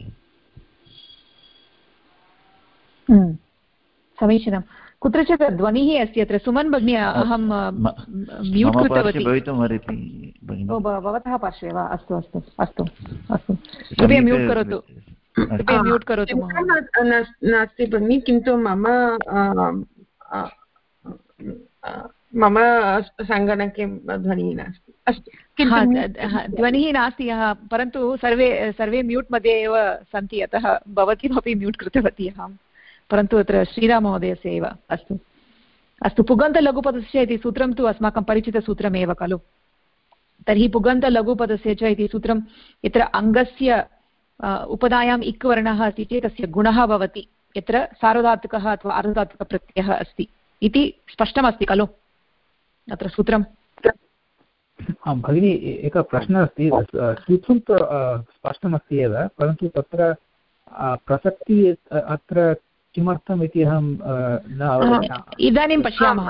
समीचीनं। कुत्रचित् ध्वनिः अस्ति अत्र। सुमन् भगिनी, अहं म्यूट् कृतवती। भवतः पार्श्वे वा? अस्तु अस्तु अस्तु अस्तु, कृपया म्यूट् करोतु, कृपया म्यूट् करोतु। नास्ति भगिनि, किन्तु मम सङ्गणके ध्वनिः नास्ति। अस्तु, ध्वनिः नास्ति, परन्तु सर्वे म्यूट् मध्ये एव सन्ति, अतः भवतीमपि म्यूट् कृतवती अहं, परन्तु अत्र श्रीराममहोदयस्य एव। अस्तु अस्तु, पुगन्तलघुपदस्य इति सूत्रं तु अस्माकं परिचितसूत्रमेव खलु। तर्हि पुगन्तलघुपदस्य च इति सूत्रं यत्र अङ्गस्य उपधायाम् इक् वर्णः अस्ति चेत् तस्य गुणः भवति यत्र सार्वधातुकः अथवा अर्धधातुकप्रत्ययः अस्ति इति स्पष्टमस्ति खलु अत्र सूत्रम्। आं भगिनी, एकः प्रश्नः अस्ति। सूत्रं तु स्पष्टमस्ति एव, परन्तु तत्र प्रसक्तिः अत्र किमर्थम् इति अहं न अवगच्छामि। इदानीं पश्यामः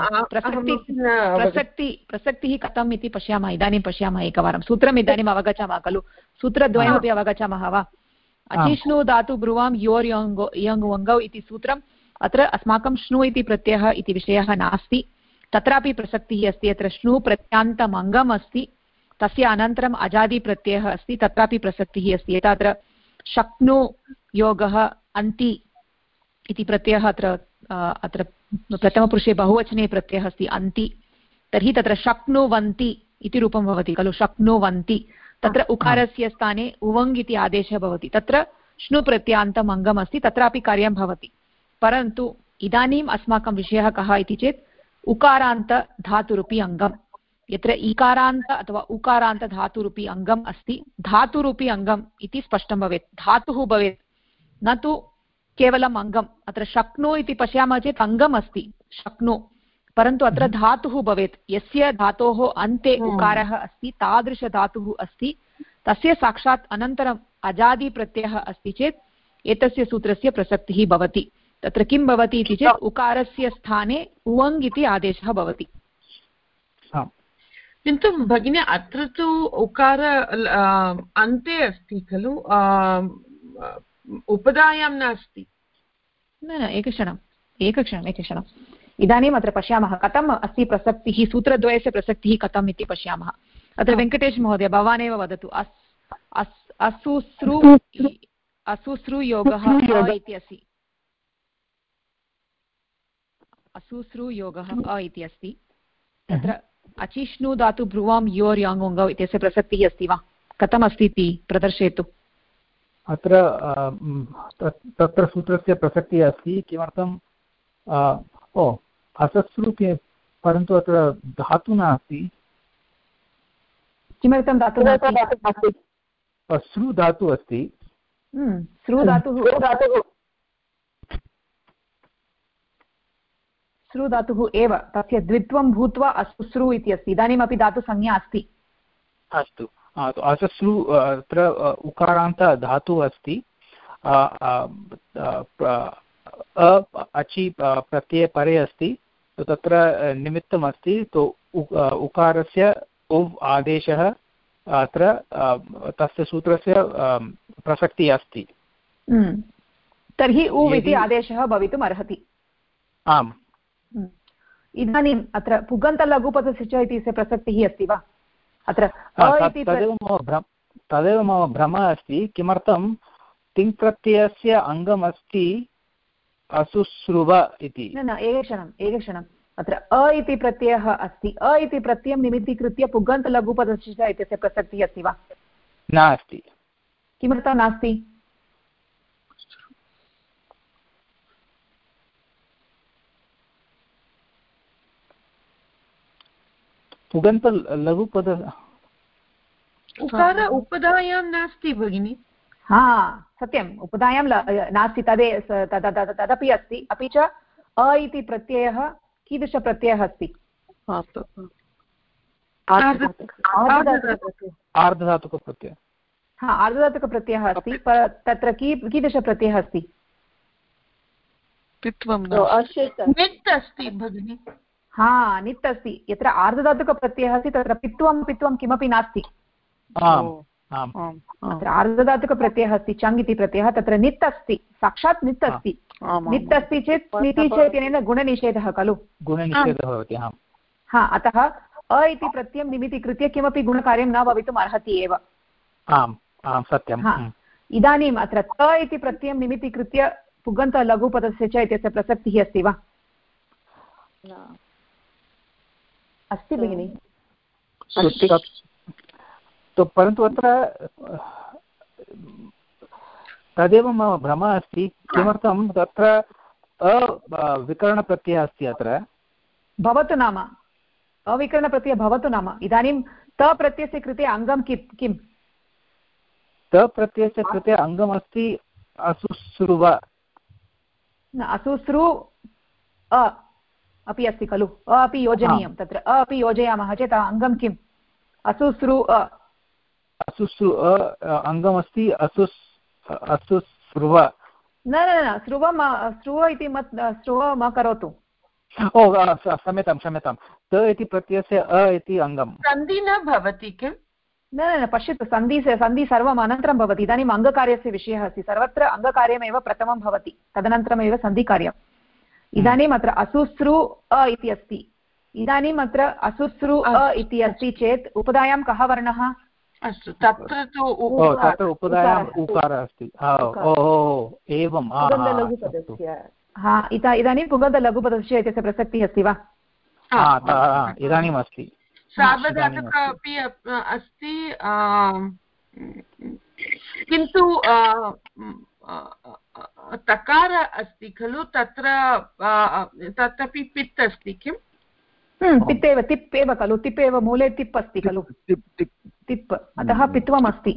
प्रसक्तिः कथम् इति पश्यामः। इदानीं पश्यामः एकवारं। सूत्रम् इदानीम् अवगच्छामः खलु। सूत्रद्वयमपि अवगच्छामः वा? अचिष्णु धातु ब्रुवां योर् यङ् वङ्गौ इति सूत्रम्। अत्र अस्माकं श्नु इति प्रत्ययः इति विषयः नास्ति, तत्रापि प्रसक्तिः अस्ति। अत्र श्नु प्रत्यान्तम् अङ्गम् अस्ति, तस्य अनन्तरम् अजादिप्रत्ययः अस्ति, तत्रापि प्रसक्तिः अस्ति। यथा अत्र शक्नु योगः अन्ति इति प्रत्ययः अत्र प्रथमपुरुषे बहुवचने प्रत्ययः अस्ति अन्ति, तर्हि तत्र शक्नुवन्ति इति रूपं भवति खलु, शक्नुवन्ति। तत्र उकारस्य स्थाने उवङ् इति आदेशः भवति। तत्र श्नु प्रत्यान्तम् अङ्गम् अस्ति, तत्रापि कार्यं भवति। परन्तु इदानीम् अस्माकं विषयः कः इति चेत् उकारान्त धातुरूपी अङ्गं। यत्र इकारान्त अथवा उकारान्त धातुरूपी अङ्गम् अस्ति, धातुरूपी अङ्गम् इति स्पष्टं भवेत्, धातुः भवेत्, न तु केवलम् अङ्गम्। अत्र शक्नु इति पश्यामः चेत् अङ्गम् अस्ति शक्नु, परन्तु अत्र धातुः भवेत्। यस्य धातोः अन्ते उकारः अस्ति तादृशधातुः अस्ति, तस्य साक्षात् अनन्तरम् अजादिप्रत्ययः अस्ति चेत् एतस्य सूत्रस्य प्रसक्तिः भवति। तत्र किं भवति इति चेत् उकारस्य स्थाने उवङ् इति आदेशः भवति। किन्तु भगिनी अत्र तु उकार अन्ते अस्ति खलु, उपधायां नास्ति। न एकक्षणम् इदानीम् अत्र पश्यामः कथम् अस्ति प्रसक्तिः, सूत्रद्वयस्य प्रसक्तिः कथम् इति पश्यामः। अत्र वेङ्कटेश महोदय भवानेव वदतु। असुश्रुयोगः इति अस्ति, असुश्रुयोगः अ इति अस्ति। तत्र अचिष्णु धातु भ्रुवां योर् याङोङ्गौ इत्यस्य प्रसक्तिः अस्ति वा, कथम् अस्ति इति प्रदर्शयतु। अत्र तत्र सूत्रस्य प्रसक्तिः अस्ति। किमर्थं असस्रु, परन्तु अत्र धातु नास्ति। किमर्थं धातु नास्ति? श्रु धातु अस्ति। श्रु धातुः एव, तस्य द्वित्वं भूत्वा असुश्रु इति अस्ति। इदानीमपि धातुसंज्ञा अस्ति। अस्तु, असस्रु अत्र उकारान्त धातुः अस्ति। अचि प्रत्यये परे अस्ति, तो तत्र निमित्तम् अस्ति, तो उकारस्य उव् आदेशः अत्र तस्य सूत्रस्य प्रसक्तिः अस्ति। तर्हि उव् इति आदेशः भवितुम् अर्हति। आम्। इदानीम् अत्र पुगन्तलघुपदस्य च इति प्रसक्तिः अस्ति वा? अत्र तदेव मम भ्रमः अस्ति। किमर्थं तिङ्प्रत्ययस्य अङ्गमस्ति असुश्रुव इति। न एकक्षणम् अत्र अ इति प्रत्ययः अस्ति। अ इति प्रत्ययं निमित्तीकृत्य पुगन्तलघुपदस्य च इत्यस्य प्रसक्तिः अस्ति वा? नास्ति। किमर्थं नास्ति? पुगन्तलघुपद उकार उपधायां नास्ति भगिनि। सत्यम्, उपधायां नास्ति, तदपि अस्ति। अपि च अ इति प्रत्ययः कीदृशप्रत्ययः अस्ति? आर्धधातुकप्रत्ययः। आर्धधातुकप्रत्ययः अस्ति। तत्र कीदृशप्रत्ययः अस्ति? नित् अस्ति भगिनि। नित् अस्ति। यत्र आर्धधातुकप्रत्ययः अस्ति तत्र पित्वं किमपि नास्ति। अत्र आर्धधातुकप्रत्ययः अस्ति, चङ् इति प्रत्ययः, तत्र नित् अस्ति, साक्षात् नित् अस्ति। नित् अस्ति चेत् निति चेत् गुणनिषेधः खलु, गुणनिषेधः भवति। अतः अ इति प्रत्ययं निमित्तीकृत्य किमपि गुणकार्यं न भवितुम् अर्हति एव। सत्यम्। इदानीम् अत्र त इति प्रत्ययं निमित्तीकृत्य पुगन्तलघुपदस्य च इत्यस्य प्रसक्तिः अस्ति वा? अस्ति भगिनि। परन्तु अत्र तदेव मम भ्रमः अस्ति। किमर्थं तत्र अविकरणप्रत्ययः अस्ति। अत्र भवतु नाम अविकरणप्रत्ययः भवतु नाम इदानीं त प्रत्ययस्य कृते अङ्गं किम्? त प्रत्ययस्य कृते अङ्गमस्ति असुश्रुव। असुश्रु अ अपि अस्ति खलु, अ अपि योजनीयं। तत्र अ अपि योजयामः चेत् अङ्गं किम्? असुश्रु अ। असुश्रु अङ्गमस्ति असुश्रुव। न स्रुव इति स्रुव मा करोतु। क्षम्यतां। त इति प्रत्ययस्य अ इति अङ्गं। सन्धि न भवति किम्? न पश्यतु, सन्धि सर्वम् अनन्तरं भवति। इदानीम् अङ्गकार्यस्य विषयः अस्ति। सर्वत्र अङ्गकार्यमेव प्रथमं भवति, तदनन्तरमेव सन्धिकार्यम्। इदानीम् अत्र असुश्रु अ इति अस्ति। इदानीम् अत्र असुश्रु अ इति अस्ति चेत् उपधायां कः वर्णः? अस्तु, तत्र तु उपधायाम् उकारः अस्ति। एवं। इदानीं पुगन्तलघुपदस्य इत्यस्य प्रसक्तिः अस्ति वा? इदानीम् अस्ति सार्वधातुक अपि अस्ति किन्तु तकार अस्ति खलु तत्रापि पित् अस्ति किम् पित्तेव तिप् एव खलु तिप् एव मूले तिप् अस्ति खलु तिप् अतः पित्वम् अस्ति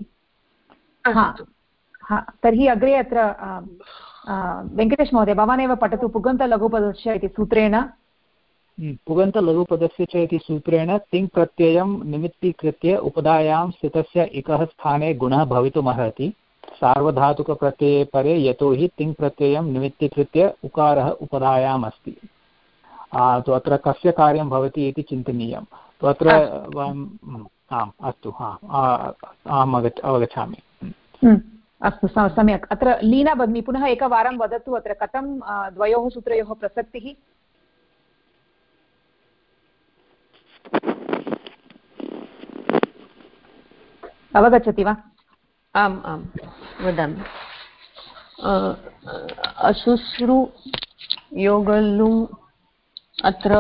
तर्हि अग्रे अत्र वेङ्कटेश महोदय भवानेव पठतु पुगन्तलघुपदस्य इति सूत्रेण पुगन्तलघुपदस्य च इति सूत्रेण तिङ् प्रत्ययं निमित्तीकृत्य उपधायां स्थितस्य इकः स्थाने गुणः भवितुमर्हति सार्वधातुकप्रत्यये परे यतोहि तिङ् प्रत्ययं निमित्तीकृत्य उकारः उपधायाम् अस्ति तो अत्र कस्य कार्यं भवति इति चिन्तनीयं तो अत्र आम् अस्तु अहम् अवगच्छामि अस्तु सम्यक् अत्र लीना भगिनी पुनः एकवारं वदतु अत्र कथं द्वयोः सूत्रयोः प्रसक्तिः अवगच्छति वा आम् आम् वदामि अशुश्रु योगल्लुम् अत्र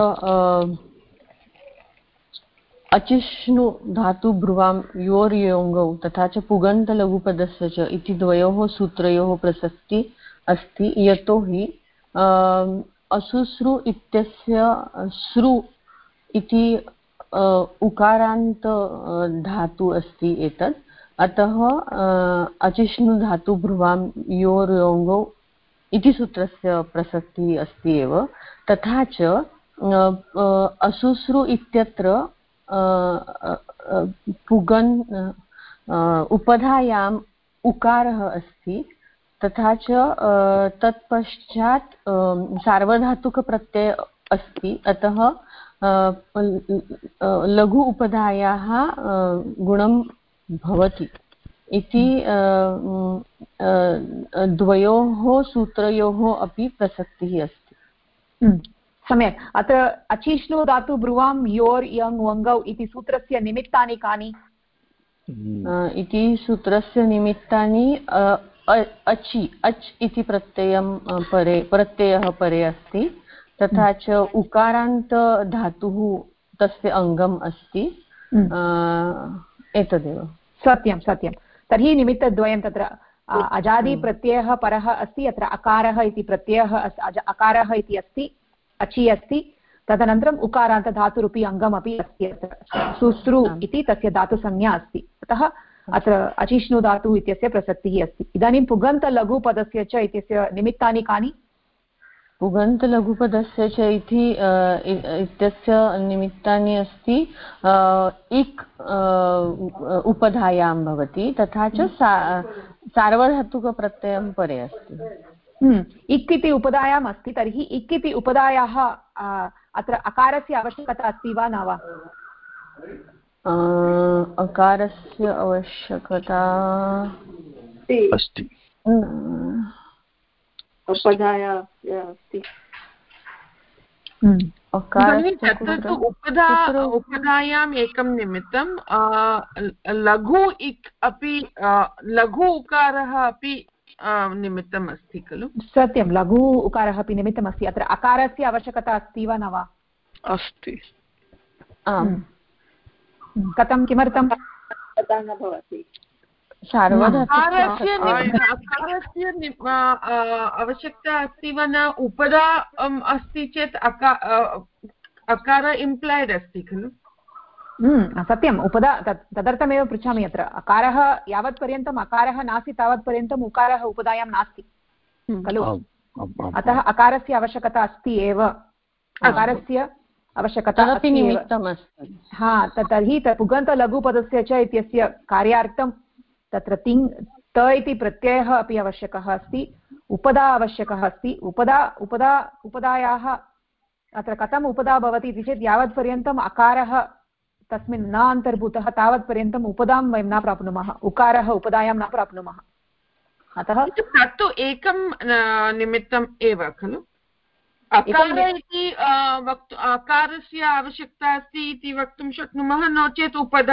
अचिष्णु धातु ब्रुवां योर्योङ्गौ तथा च पुगन्तलघुपदस्य च इति द्वयोः सूत्रयोः प्रसक्ति अस्ति यतोहि अशुश्रु इत्यस्य श्रु इति उकारान्त धातु अस्ति एतत् अतः अचिष्णु धातु ब्रुवां योर्योङ्गौ इति सूत्रस्य प्रसक्तिः अस्ति एव तथा च अशुश्रु इत्यत्र पुगन् उपधायाम् उकारः अस्ति तथा च तत्पश्चात् सार्वधातुकप्रत्यय अस्ति अतः लघु उपधायाः गुणं भवति इति द्वयोः सूत्रयोः अपि प्रसक्तिः अस्ति सम्यक् अत्र अचिष्णु धातु ब्रुवां योर् यङ् वङ्गौ इति सूत्रस्य निमित्तानि कानि इति सूत्रस्य निमित्तानि अचि अच् इति प्रत्ययः परे अस्ति तथा च उकारान्त धातुः तस्य अङ्गम् अस्ति एतदेव सत्यं तर्हि निमित्तद्वयं तत्र अजादिप्रत्ययः परः अस्ति अत्र अकारः इति प्रत्ययः अकारः इति अस्ति अचि अस्ति तदनन्तरम् उकारान्तधातुरूपी अङ्गमपि अस्ति अत्र सुश्रु इति तस्य धातुसंज्ञा अस्ति अतः अत्र अचिष्णु धातु इत्यस्य प्रसक्तिः अस्ति इदानीं पुगन्तलघुपदस्य च इत्यस्य निमित्तानि कानि पुगन्तलघुपदस्य च इत्यस्य निमित्तानि अस्ति इक् उपधायां भवति तथा च सार्वधातुकप्रत्ययं परे अस्ति इक् इति उपधायाम् अस्ति तर्हि इक् इति उपधायाः अत्र अकारस्य आवश्यकता अस्ति वा न वा अकारस्य आवश्यकता अस्ति उपधाया अस्ति तत्र उपधायाम् एकं निमित्तं लघु इक् अपि लघु उकारः अपि निमित्तम् अस्ति खलु सत्यं लघु उकारः अपि निमित्तम् अस्ति अत्र अकारस्य आवश्यकता अस्ति वा न वा अस्ति कथं किमर्थं तथा न भवति अकारस्य आवश्यकता अस्ति वा न उपधा अस्ति चेत् अकार इम्प्लैड् अस्ति खलु सत्यम् उपधा तदर्थमेव पृच्छामि अत्र अकारः यावत्पर्यन्तम् अकारः नास्ति तावत्पर्यन्तम् उकारः उपधायां नास्ति खलु अतः अकारस्य आवश्यकता अस्ति एव अकारस्य आवश्यकता तर्हि पुगन्तलघुपदस्य च इत्यस्य कार्यार्थं तत्र तिङ् त इति प्रत्ययः अपि आवश्यकः अस्ति उपधा आवश्यकः अस्ति उपधायाः अत्र कथम् उपधा भवति इति चेत् यावत्पर्यन्तम् अकारः तस्मिन् न अन्तर्भूतः तावत्पर्यन्तम् उपधां वयं न प्राप्नुमः उकारः उपधायां न प्राप्नुमः अतः तत्तु एकं निमित्तम् एव खलु अकारस्य आवश्यकता अस्ति इति वक्तुं शक्नुमः नो चेत् उपधा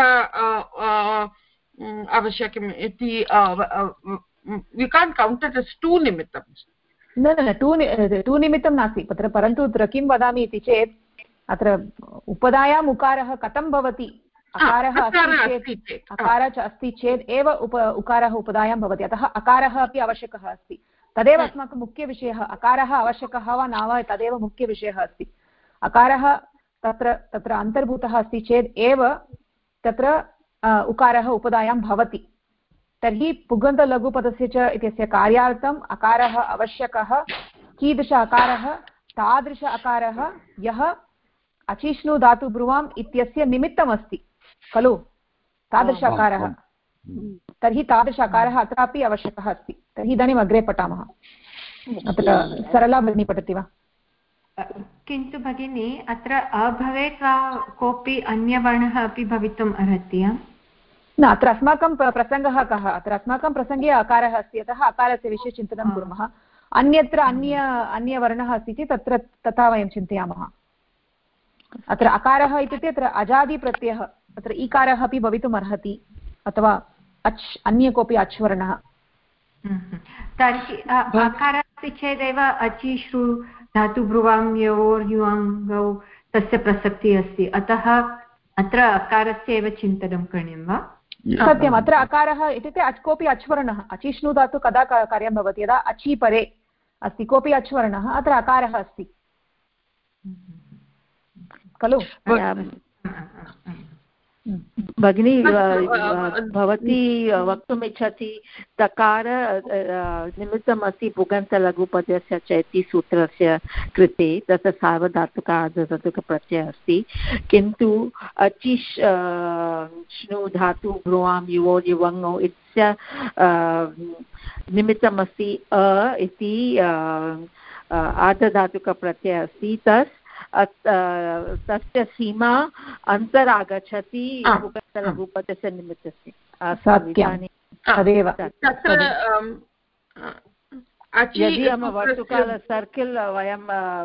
आवश्यकम् इति we can't count it as two निमित्तं न टु निमित्तं नास्ति तत्र परन्तु तत्र किं वदामि इति चेत् अत्र उपधायाम् उकारः कथं भवति अकारः अस्ति चेत् अकारः च अस्ति चेत् एव उकारः उपधायां भवति अतः अकारः अपि आवश्यकः अस्ति तदेव अस्माकं मुख्यविषयः अकारः आवश्यकः वा न वा तदेव मुख्यविषयः अस्ति अकारः तत्र अन्तर्भूतः अस्ति चेत् एव तत्र उकारः उपधायां भवति तर्हि पुगन्तलघुपदस्य च इत्यस्य कार्यार्थम् अकारः आवश्यकः कीदृश अकारः तादृश अकारः यः अचिष्णु धातु ब्रुवाम् इत्यस्य निमित्तमस्ति खलु तादृश अकारः तर्हि तादृश अकारः अत्रापि आवश्यकः अस्ति तर्हि इदानीम् अग्रे पठामः अत्र सरला भगिनी पठति वा किन्तु भगिनी अत्र अभवेत् वा कोऽपि अन्यवर्णः अपि भवितुम् अर्हति न अत्र अस्माकं प्रसङ्गः कः अत्र अस्माकं प्रसङ्गे अकारः अस्ति अतः अकारस्य विषये चिन्तनं कुर्मः अन्यत्र अन्यवर्णः अस्ति चेत् तत्र तथा वयं चिन्तयामः अत्र अकारः इत्युक्ते अत्र अजादिप्रत्ययः अत्र ईकारः अपि भवितुम् अर्हति अथवा अन्य कोऽपि अच् वर्णः तर्हि अकारः अस्ति चेदेव अचि श्रु धातु ब्रुवां योर् युवाङ्गौ तस्य प्रसक्तिः अस्ति अतः अत्र अकारस्य एव चिन्तनं करणीयं वा सत्यम् अत्र अकारः इत्युक्ते कोऽपि अच्वर्णः अचिष्णु धातु कदा कार्यं भवति यदा अचि परे अस्ति कोऽपि अच्वर्णः अत्र अकारः अस्ति खलु भगिनी भवती वक्तुम् इच्छति तकार निमित्तमस्ति पुगन्तलघुपदस्य चेति सूत्रस्य कृते तत्र सार्वधातुक आर्धधातुकप्रत्ययः अस्ति किन्तु अचिष्णु धातु भ्रुवां युवो युवङौ इत्य निमित्तमस्ति अ इति आर्धधातुकप्रत्ययः अस्ति तस्य सीमा अन्तरागच्छति पुगन्तलघुपदस्य निमित्तस्य तदेव यदि वर्तुकाल सर्किल् वयं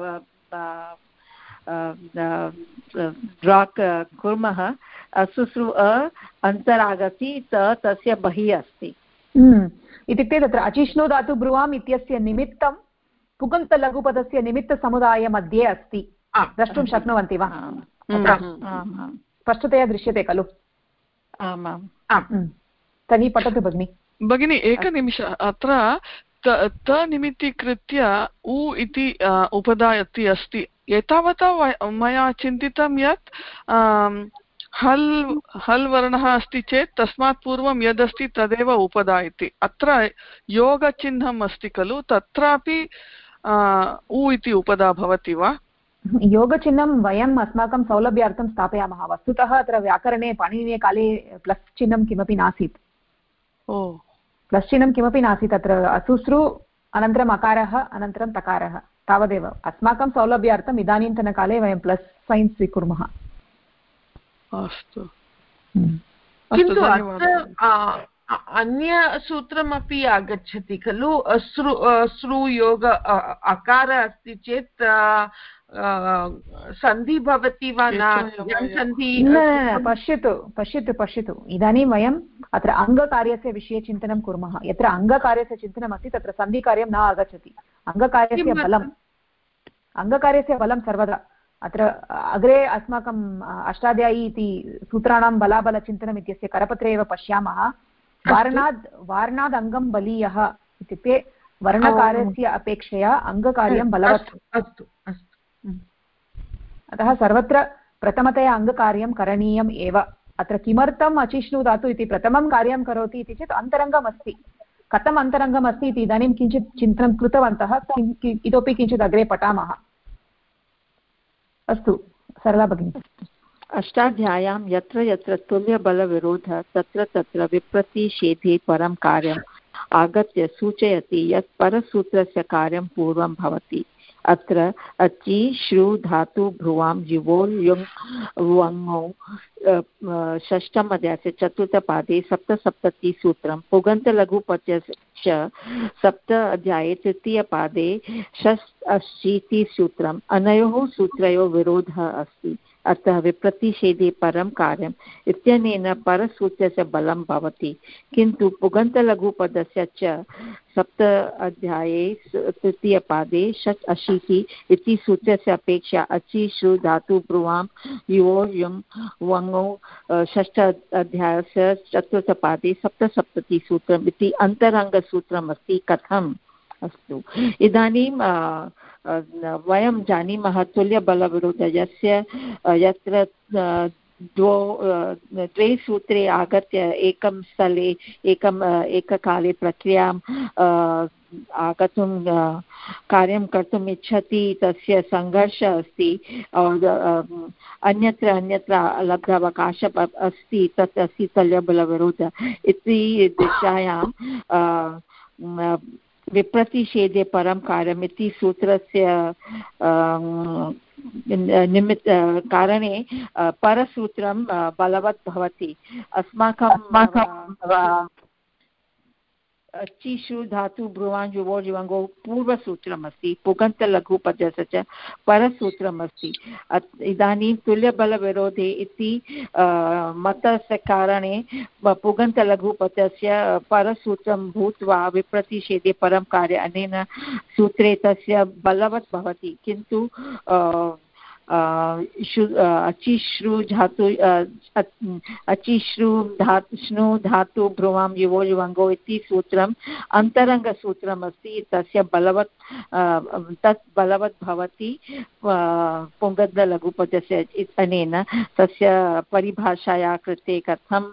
ड्रा कुर्मः सुश्रु अन्तरागति तस्य बहिः अस्ति इत्युक्ते तत्र अचिष्णु धातु ब्रुवाम् इत्यस्य निमित्तं पुगन्तलघुपदस्य निमित्तसमुदायमध्ये अस्ति द्रष्टुं शक्नुवन्ति वा स्पष्टतया दृश्यते खलु तर्हि पठतु भगिनि एकनिमिषः अत्र तनिमित्तीकृत्य उ इति उपधायति अस्ति एतावता मया चिन्तितं यत् हल् वर्णः अस्ति चेत् तस्मात् पूर्वं यदस्ति तदेव उपधायति अत्र योगचिह्नम् अस्ति खलु तत्रापि उ इति उपधा भवति वा योगचिह्नं वयम् अस्माकं सौलभ्यार्थं स्थापयामः वस्तुतः अत्र व्याकरणे पाणिनीयकाले प्लस् चिह्नं किमपि नासीत् प्लस् चिह्नं किमपि नासीत् अत्र असुश्रु अनन्तरम् अकारः अनन्तरं तकारः तावदेव अस्माकं सौलभ्यार्थम् इदानीन्तनकाले वयं प्लस् सैन् स्वीकुर्मः अस्तु किन्तु अत्र अन्यसूत्रमपि आगच्छति खलु श्रूयोग अकार अस्ति चेत् सन्धि भवति वा न पश्यतु इदानीं वयम् अत्र अङ्गकार्यस्य विषये चिन्तनं कुर्मः यत्र अङ्गकार्यस्य चिन्तनमस्ति तत्र सन्धिकार्यं न आगच्छति अङ्गकार्यस्य बलं सर्वदा अत्र अग्रे अस्माकम् अष्टाध्यायी इति सूत्राणां बलाबलचिन्तनम् इत्यस्य करपत्रे एव पश्यामः वार्णाद् अङ्गं बलीयः इत्युक्ते वर्णकार्यस्य अपेक्षया अङ्गकार्यं बलवत् अस्तु अतः सर्वत्र प्रथमतया अङ्गकार्यं करणीयम् एव अत्र किमर्थम् अचिष्णु धातु इति प्रथमं कार्यं करोति इति चेत् अन्तरङ्गम् अस्ति कथम् अन्तरङ्गम् अस्ति इति इदानीं किञ्चित् चिन्तनं कृतवन्तः इतोपि किञ्चित् अग्रे पठामः अस्तु सरला भगिनी अष्टाध्याय्यां यत्र यत्र तुल्यबलविरोधः तत्र तत्र विप्रतिषेधे परं कार्यम् आगत्य सूचयति यत् परसूत्रस्य कार्यं पूर्वं भवति अत्र अचि श्रु धातु भ्रुवां युवोर् युङ् वङौ षष्ठम् अध्यायस्य चतुर्थपादे सप्तसप्ततिसूत्रं पुगन्तलघुपदस्य सप्त अध्याये तृतीयपादे षष्ठीतिसूत्रम् अनयोः सूत्रयोः विरोधः अस्ति अतः विप्रतिषेधे परं कार्यम् इत्यनेन परसूत्रस्य बलं भवति। किन्तु पुगन्तलघुपदस्य च 7 अध्याये तृतीयपादे षट् अशीतिः इति सूत्रस्य अपेक्षया अचि श्रु धातु ब्रुवां युवो युङ् वङौ 6 अध्यायस्य 4 पादे 7 सूत्रम् इति अन्तरङ्गसूत्रमस्ति। कथम्? अस्तु, इदानीं वयं जानीमः तुल्यबलविरोधस्य यत्र द्वे सूत्रे आगत्य एकं स्थले एककाले प्रक्रियां आगतुं कार्यं कर्तुम् इच्छति, तस्य सङ्घर्षः अस्ति, अन्यत्र लब्धावकाशः अस्ति, तत् अस्ति तुल्यबलविरोधः इति दिशायां विप्रतिषेधे परं कार्यम् इति सूत्रस्य कारणे परसूत्रं बलवत् भवति। अस्माकं चिषु धातु ब्रुवां जुवो जुवङ्गो पूर्वसूत्रमस्ति, पुगन्तलघुपदस्य च परसूत्रमस्ति। इदानीं तुल्यबलविरोधे इति मतस्य कारणे पुगन्तलघुपदस्य परसूत्रं भूत्वा विप्रतिषेधे परं कार्य अनेन सूत्रे तस्य बलवत् भवति। किन्तु अचिश्रु श्नु धातु भ्रुवां युवो युवङ्गो इति सूत्रम् अन्तरङ्गसूत्रम् अस्ति, तस्य तत् बलवत् भवति पुगन्तलघुपदस्य अनेन। तस्य परिभाषाया कृते कथं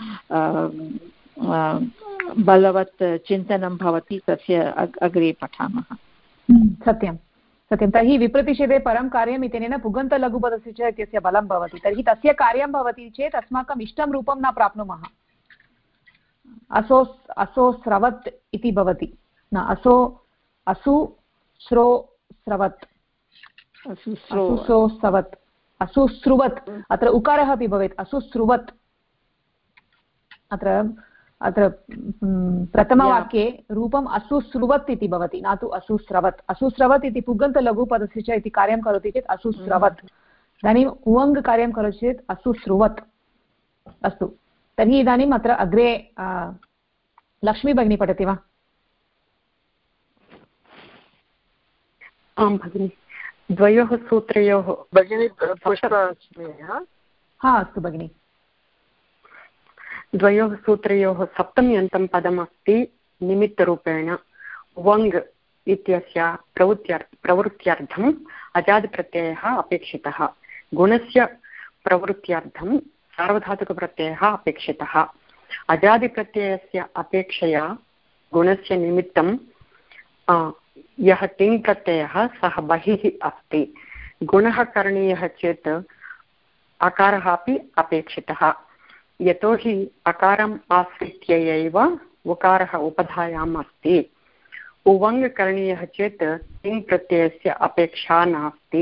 बलवत् चिन्तनं भवति तस्य अग्रे पठामः। सत्यं सत्यं। तर्हि विप्रतिषेधे परं कार्यम् इत्यनेन पुगन्तलघुपदस्य च इत्यस्य बलं भवति। तर्हि तस्य कार्यं भवति चेत् अस्माकम् इष्टं रूपं न प्राप्नुमः। असोस्रवत् इति भवति न, असुस्रुवत्। अत्र उकारः अपि भवेत्, असुस्रुवत्। अत्र प्रथमवाक्ये रूपम् असुस्रुवत् इति भवति, न तु असुस्रवत्। असुस्रवत् इति पुगन्तलघुपदस्य च इति कार्यं करोति चेत् असुस्रवत्। इदानीम् उवङ् कार्यं करोति चेत् असुस्रुवत्। अस्तु, तर्हि इदानीम् अत्र अग्रे लक्ष्मी भगिनी पठति वा? आं भगिनि। द्वयोः सूत्रयोः भगिनी अस्तु भगिनि। द्वयोः सूत्रयोः सप्तम्यन्तं पदमस्ति निमित्तरूपेण। वङ् इत्यस्य प्रवृत्त्यर्थम् अजादिप्रत्ययः अपेक्षितः। गुणस्य प्रवृत्त्यर्थं सार्वधातुकप्रत्ययः अपेक्षितः। अजादिप्रत्ययस्य अपेक्षया गुणस्य निमित्तं यः तिङ् प्रत्ययः सः बहिः अस्ति। गुणः करणीयः चेत् अकारः अपि अपेक्षितः, यतोहि अकारम् आश्रित्य एव उकारः उपधायाम् अस्ति। उवङ् करणीयः चेत् तिङ् प्रत्ययस्य अपेक्षा नास्ति,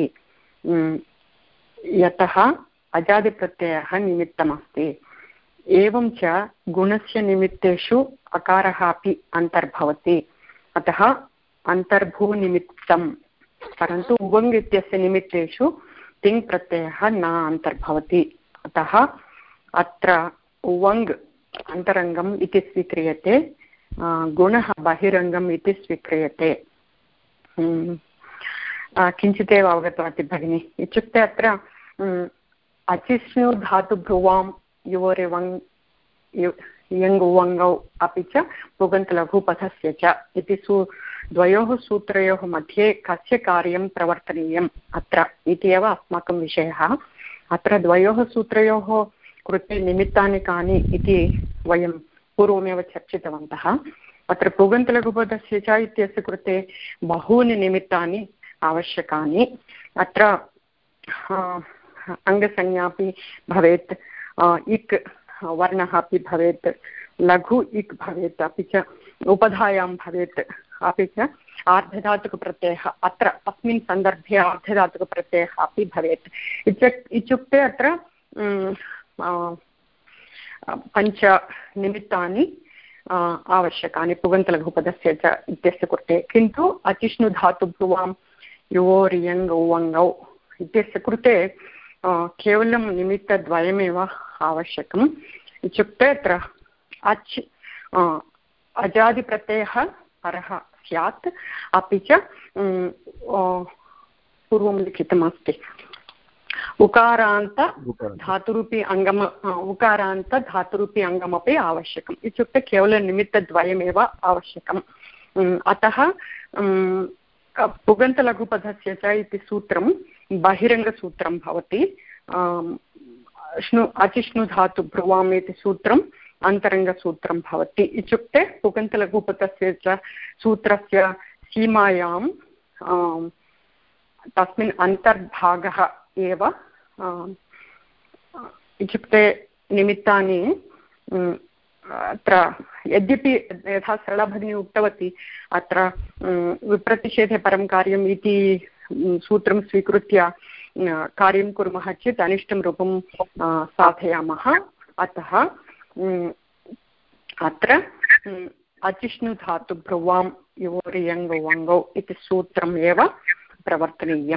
यतः अजादिप्रत्ययः निमित्तमस्ति। एवं च गुणस्य निमित्तेषु अकारः अपि अन्तर्भवति, अतः अन्तर्भूनिमित्तं। परन्तु उवङ् इत्यस्य निमित्तेषु तिङ् प्रत्ययः न अन्तर्भवति, अतः अत्र उवङ् अन्तरङ्गम् इति स्वीक्रियते, गुणः बहिरङ्गम् इति स्वीक्रियते। किञ्चिदेव अवगतवती भगिनि। इत्युक्ते अत्र अचिष्णु धातु भ्रुवां युवोरिवङ् यङ् उवङ्गौ अपि च पुगन्तलघुपथस्य च इति द्वयोः सूत्रयोः मध्ये कस्य कार्यं प्रवर्तनीयम् अत्र इति एव अस्माकं विषयः। अत्र द्वयोः सूत्रयोः कृते निमित्तानि कानि इति वयं पूर्वमेव चर्चितवन्तः। अत्र पुगन्तलघुपदस्य च इत्यस्य कृते बहूनि निमित्तानि आवश्यकानि। अत्र अङ्गसंज्ञा अपि भवेत्, इक् वर्णः अपि भवेत्, लघु इक् भवेत्, अपि च उपधायां भवेत्, अपि च आर्धधातुकप्रत्ययः अत्र अस्मिन् सन्दर्भे आर्धधातुकप्रत्ययः अपि भवेत्। इत्युक्ते अत्र पञ्च निमित्तानि आवश्यकानि पुगन्तलघुपदस्य च इत्यस्य कृते। किन्तु अचिष्णुधातुभ्रुवां युवोर्यङ् उवङ्गौ इत्यस्य कृते केवलं निमित्तद्वयमेव आवश्यकम् इत्युक्ते अत्र अच् अजादिप्रत्ययः परः स्यात् अपि च पूर्वं लिखितमस्ति उकारान्त धातुरूपी अङ्गम उकारान्त धातुरूपी अङ्गमपि आवश्यकम् इत्युक्ते केवलनिमित्तद्वयमेव आवश्यकम् अतः पुगन्तलघुपदस्य च इति सूत्रं बहिरङ्गसूत्रं भवति अचिष्णुधातु ब्रुवाम् इति सूत्रम् अन्तरङ्गसूत्रं भवति इत्युक्ते पुगन्तलघुपदस्य च सूत्रस्य सीमायां तस्मिन् अन्तर्भागः एव इत्युक्ते निमित्तानि अत्र यद्यपि यथा सरला भगिनी उक्तवती अत्र विप्रतिषेधे परं कार्यम् इति सूत्रं स्वीकृत्य कार्यं कुर्मः चेत् अनिष्टं रूपं साधयामः अतः अत्र अचिष्णुधातु भ्रुवां योर्यङ्गौ वङ्गौ इति सूत्रम् एव प्रवर्तनीयम्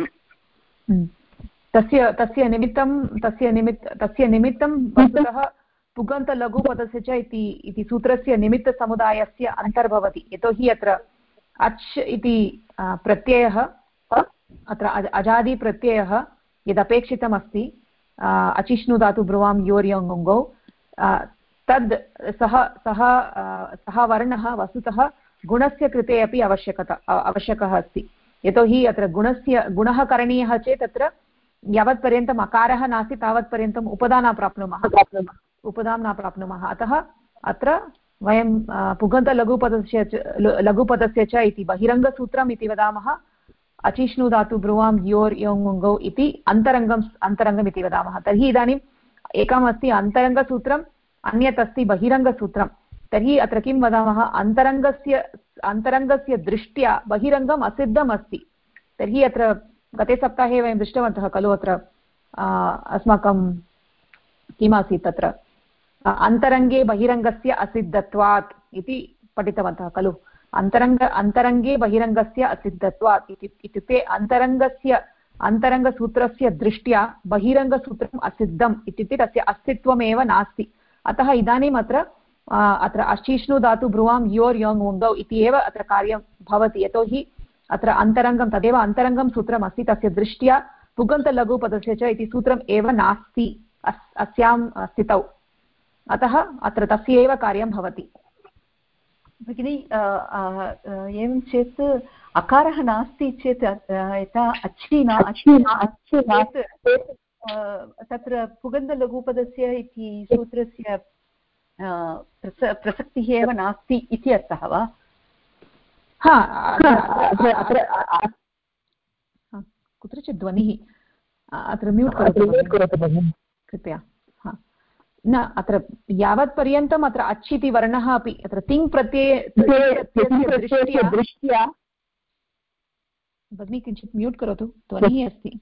तस्य निमित्तं वस्तुतः पुगन्तलघुपदस्य च इति सूत्रस्य निमित्तसमुदायस्य अन्तर्भवति यतोहि अत्र अच् इति प्रत्ययः अत्र अजादिप्रत्ययः यदपेक्षितमस्ति अचिष्णुधातु ब्रुवां योर्यङ्गौ तद् सः वर्णः वस्तुतः गुणस्य कृते अपि आवश्यकः अस्ति यतोहि अत्र गुणः करणीयः चेत् अत्र यावत्पर्यन्तम् अकारः नास्ति तावत्पर्यन्तम् उपदा न प्राप्नुमः अतः अत्र वयं पुगन्तलघुपदस्य च इति बहिरङ्गसूत्रम् इति वदामः अचिष्णुधातु ब्रुवां योर् योङ्गौ इति अन्तरङ्गम् इति वदामः तर्हि इदानीम् एकम् अस्ति अन्तरङ्गसूत्रम् अन्यत् अस्ति बहिरङ्गसूत्रं तर्हि अत्र किं वदामः अन्तरङ्गस्य दृष्ट्या बहिरङ्गम् असिद्धम् अस्ति तर्हि अत्र गते सप्ताहे वयं दृष्टवन्तः खलु अत्र अस्माकं किमासीत् तत्र अन्तरङ्गे बहिरङ्गस्य असिद्धत्वात् इति पठितवन्तः खलु अन्तरङ्गे बहिरङ्गस्य असिद्धत्वात् इत्युक्ते अन्तरङ्गसूत्रस्य दृष्ट्या बहिरङ्गसूत्रम् असिद्धम् इत्युक्ते तस्य अस्तित्वमेव नास्ति अतः इदानीम् अत्र अचिष्णुधातु ब्रुवां योर् योङ् वङ्गौ इति एव अत्र कार्यं भवति यतोहि अत्र अन्तरङ्गं तदेव अन्तरङ्गं सूत्रम् अस्ति तस्य दृष्ट्या पुगन्तलघुपदस्य च इति सूत्रम् एव नास्ति अस्यां स्थितौ अतः अत्र तस्य एव कार्यं भवति भगिनी एवं चेत् अकारः नास्ति चेत् यथा तत्र पुगन्तलघुपदस्य इति सूत्रस्य प्रसक्तिः एव नास्ति इति अर्थः वा कुत्रचित् ध्वनिः अत्र म्यूट् करोतु कृपया न अत्र यावत्पर्यन्तम् अत्र अच् इति वर्णः अपि अत्र तिङ् प्रत्ययस्य दृष्ट्या भगिनी किञ्चित् म्यूट् करोतु ध्वनिः अस्ति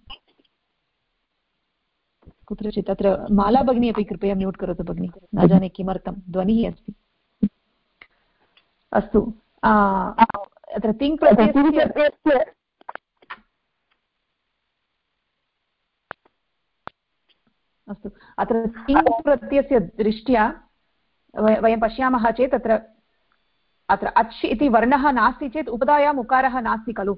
कुत्रचित् अत्र माला भगिनी अपि कृपया म्यूट् करोतु भगिनी न जाने किमर्थं ध्वनिः अस्ति अस्तु अत्र तिङ् प्रत्ययस्य अस्तु अत्र तिङ् प्रत्ययस्य दृष्ट्या वयं पश्यामः चेत् अत्र अच् इति वर्णः नास्ति चेत् उपधायाम् उकारः नास्ति खलु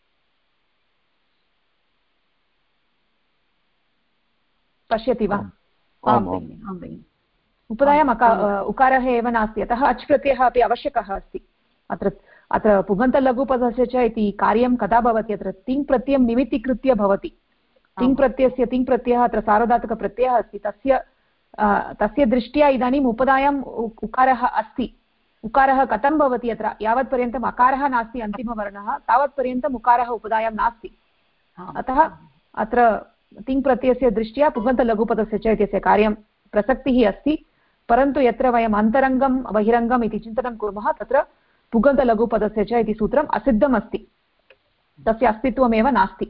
पश्यति वा आम् भगिनि उपधायाम् उकारः एव नास्ति अतः अच् प्रत्ययः अपि आवश्यकः अस्ति अत्र पुगन्तलघुपदस्य च इति कार्यं कदा भवति अत्र तिङ् प्रत्ययं निमित्तीकृत्य भवति तिङ् प्रत्ययः अत्र सार्वधातुकप्रत्ययः अस्ति तस्य दृष्ट्या इदानीम् उपधायाम् उकारः अस्ति उकारः कथं भवति अत्र यावत्पर्यन्तम् अकारः नास्ति अन्तिमवर्णः तावत्पर्यन्तम् उकारः उपधायां नास्ति अतः अत्र तिङ् प्रत्ययस्य दृष्ट्या पुगन्तलघुपदस्य च इत्यस्य कार्यं प्रसक्तिः अस्ति परन्तु यत्र वयम् अन्तरङ्गं बहिरङ्गम् इति चिन्तनं कुर्मः तत्र पुगन्तलघुपदस्य च इति सूत्रम् असिद्धम् अस्ति तस्य अस्तित्वमेव नास्ति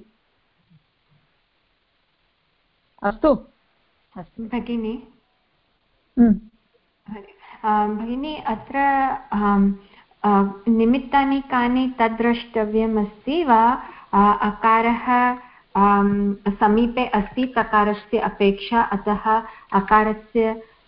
अस्तु भगिनी भगिनी अत्र निमित्तानि कानि तद् द्रष्टव्यम् अस्ति वा अकारः समीपे अस्ति तकारस्य अपेक्षा, अतः अकारस्य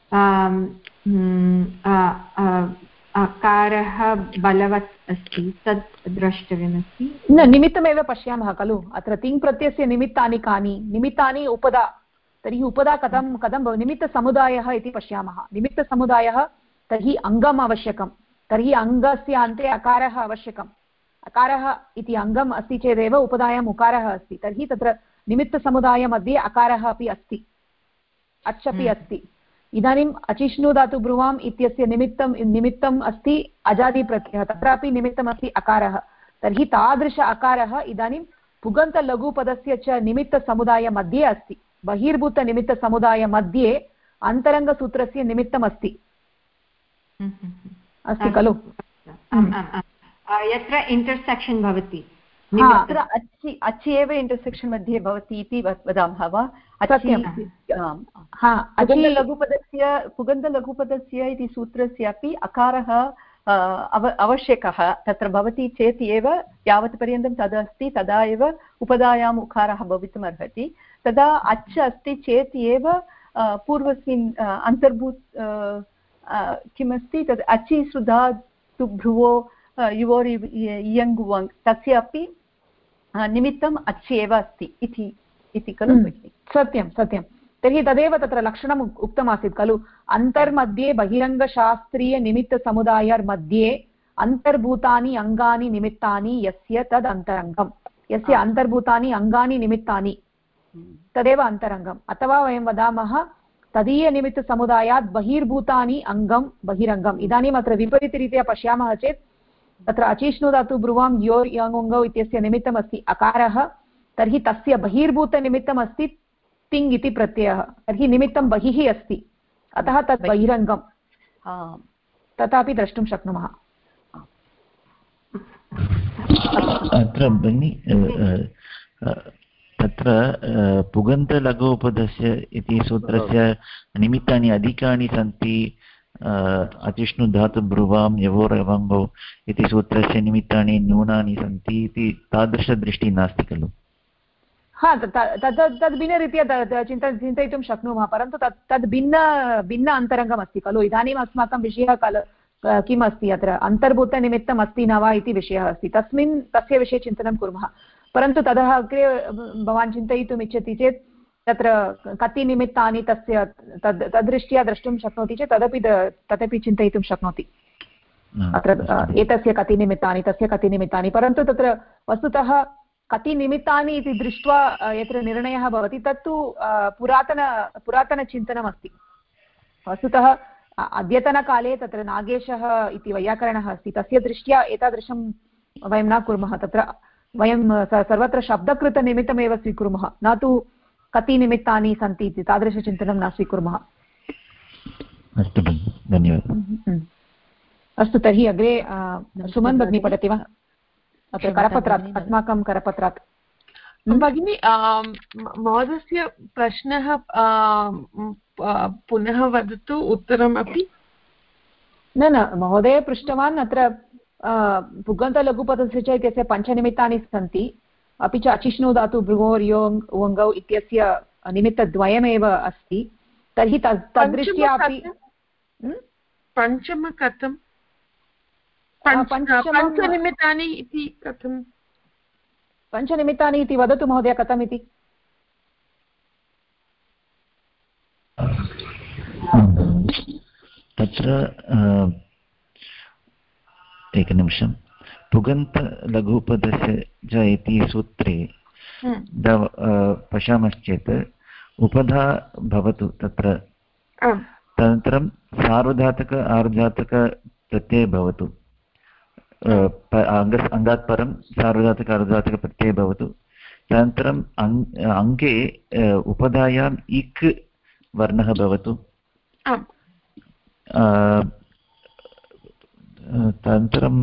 अकारः बलवत् अस्ति, तत् द्रष्टव्यमस्ति। न, निमित्तमेव पश्यामः खलु। अत्र तिङ् प्रत्ययस्य निमित्तानि कानि? निमित्तानि उपदा। तर्हि उपदा कथं भवति? निमित्तसमुदायः इति पश्यामः। निमित्तसमुदायः तर्हि अङ्गम् आवश्यकं। तर्हि अङ्गस्य अन्ते अकारः आवश्यकम्। अकारः इति अङ्गम् अस्ति चेदेव उपदायाम् उकारः अस्ति। तर्हि तत्र निमित्तसमुदायमध्ये अकारः अपि अस्ति, अच् अपि अस्ति। इदानीम् अचिष्णु धातु ब्रुवाम् इत्यस्य निमित्तम् अस्ति अजादिप्रत्ययः, तत्रापि निमित्तमस्ति अकारः। तर्हि तादृश अकारः इदानीं पुगन्तलघुपदस्य च निमित्तसमुदायमध्ये अस्ति। बहिर्भूतनिमित्तसमुदायमध्ये अन्तरङ्गसूत्रस्य निमित्तमस्ति, अस्ति खलु? यत्र इंटर्सेक्शन् भवति, अत्र अचि एव इंटर्सेक्शन् मध्ये भवति इति वदामः वा? पुगन्तलघुपदस्य इति सूत्रस्यापि अकारः आवश्यकः तत्र भवति चेत् एव, यावत् पर्यन्तं तदस्ति तदा एव उपधायाम् उकारः भवितुम् अर्हति। तदा अच् अस्ति चेत् एव पूर्वस्मिन् अन्तर्भूत किमस्ति तद् अचि सुधातु भ्रुवो युवोर् इयङ् वङ्, तस्य अपि निमित्तम् अच् एव अस्ति इति खलु? सत्यं सत्यं। तर्हि तदेव तत्र लक्षणम् उक्तमासीत् खलु। अन्तर्मध्ये बहिरङ्गशास्त्रीयनिमित्तसमुदायमध्ये अन्तर्भूतानि अङ्गानि निमित्तानि यस्य तद् अन्तरङ्गम्। यस्य अन्तर्भूतानि अङ्गानि निमित्तानि तदेव अन्तरङ्गम्। अथवा वयं वदामः तदीयनिमित्तसमुदायात् बहिर्भूतानि अङ्गं बहिरङ्गम्। इदानीम् अत्र विपरीतरीत्या पश्यामः चेत् तत्र अचिष्णु धातु ब्रुवां योर् यङौ इत्यस्य निमित्तमस्ति अकारः, तर्हि तस्य बहिर्भूतनिमित्तमस्ति तिङ् इति प्रत्ययः। तर्हि निमित्तं बहिः अस्ति, अतः तत् बहिरङ्गम्, तथापि द्रष्टुं शक्नुमः। अत्र भगिनि तत्र पुगन्तलघुपदस्य इति सूत्रस्य निमित्तानि अधिकानि सन्ति। अचिष्णु धातु ब्रुवां यवोरवङ्गौ इति सूत्रस्य निमित्तानि न्यूनानि सन्ति इति तादृशदृष्टिः नास्ति खलु? तद् भिन्नरीत्या चिन्तयितुं शक्नुमः, परन्तु तद् भिन्न अन्तरङ्गम् अस्ति खलु। इदानीम् अस्माकं विषयः किम् अस्ति? अत्र अन्तर्भूतनिमित्तम् अस्ति न वा इति विषयः अस्ति। तस्य विषये चिन्तनं कुर्मः। परन्तु ततः अग्रे भवान् चिन्तयितुम् इच्छति चेत् तत्र कति निमित्तानि तस्य तद्दृष्ट्या द्रष्टुं शक्नोति चेत् तदपि चिन्तयितुं शक्नोति। अत्र एतस्य कति निमित्तानि, तस्य कति निमित्तानि, परन्तु तत्र वस्तुतः कति निमित्तानि इति दृष्ट्वा यत्र निर्णयः भवति तत्तु पुरातनचिन्तनमस्ति। वस्तुतः अद्यतनकाले तत्र नागेशः इति वैयाकरणः अस्ति, तस्य दृष्ट्या एतादृशं वयं न कुर्मः। तत्र वयं सर्वत्र शब्दकृतनिमित्तमेव स्वीकुर्मः, न तु कति निमित्तानि सन्ति इति तादृशचिन्तनं न स्वीकुर्मः। अस्तु भगिनि, धन्यवादः। अस्तु, तर्हि अग्रे सुमन् भगिनी पठति वा? अत्र करपत्रात्, अस्माकं करपत्रात्। भगिनि, महोदयस्य प्रश्नः पुनः वदतु, उत्तरमपि। न महोदय पृष्टवान् अत्र पुगन्तलघुपदस्य च इत्यस्य पञ्चनिमित्तानि सन्ति, अपि च अचिष्णु धातु भृगोर् योङ् वङ्गौ इत्यस्य निमित्तद्वयमेव अस्ति। तर्हि तद्दृष्ट्यापि पञ्चम कथं? पञ्चनिमित्तानि इति कथं? पञ्चनिमित्तानि इति वदतु महोदय, कथमिति? तत्र एकनिमिषं। पुगन्तलघुपदस्य च इति सूत्रे पश्यामश्चेत् उपधा भवतु तत्र, तदनन्तरं सार्वधातुक आर्धातुकप्रत्यये भवतु, अङ्गात् परं सार्वधातुक आर्धातुकप्रत्यये भवतु। तदनन्तरम् अङ्गे उपधायाम् इक् वर्णः भवतु। तदनन्तरं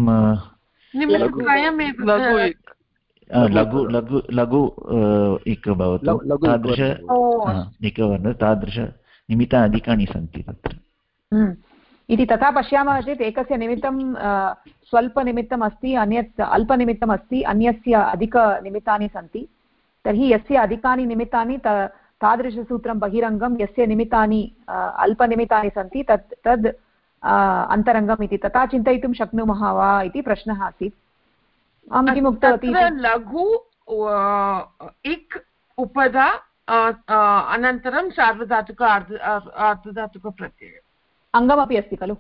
लघु इक् भवतु, तादृश एकवर्णः, तादृश निमित्तानि अधिकानि सन्ति तत्र इति। तथा पश्यामः चेत् एकस्य निमित्तं स्वल्पनिमित्तम् अस्ति, अन्यत् अल्पनिमित्तम् अस्ति, अन्यस्य अधिकनिमित्तानि सन्ति। तर्हि यस्य अधिकानि निमित्तानि तादृशसूत्रं बहिरङ्गं, यस्य निमित्तानि अल्पनिमित्तानि सन्ति तद् अन्तरङ्गम् इति तथा चिन्तयितुं शक्नुमः वा इति प्रश्नः आसीत्। अहं किम् उक्तवती, लघु इक् उपदा अनन्तरं सार्वधातुक अर्धधातुकप्रत्ययः अङ्गमपि अस्ति खलु?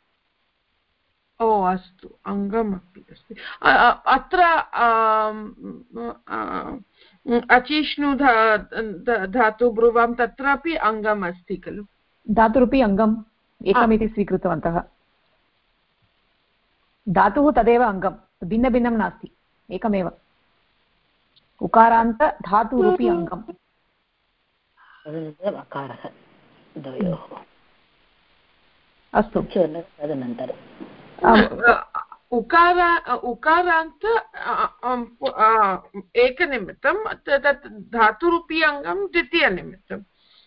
ओ अस्तु, अङ्गमपि अस्ति। अत्र अचिष्णु धातु ब्रुवां तत्रापि अङ्गम् अस्ति खलु? धातुरूपी अङ्गम् एकमिति स्वीकृतवन्तः। धातुः तदेव अङ्गं, भिन्नभिन्नं नास्ति, एकमेव उकारान्त धातुरूपी अङ्गम्। अस्तु, तदनन्तरं उकारान्त एकनिमित्तं, तत् धातुरूपी अङ्गं द्वितीयनिमित्तम्।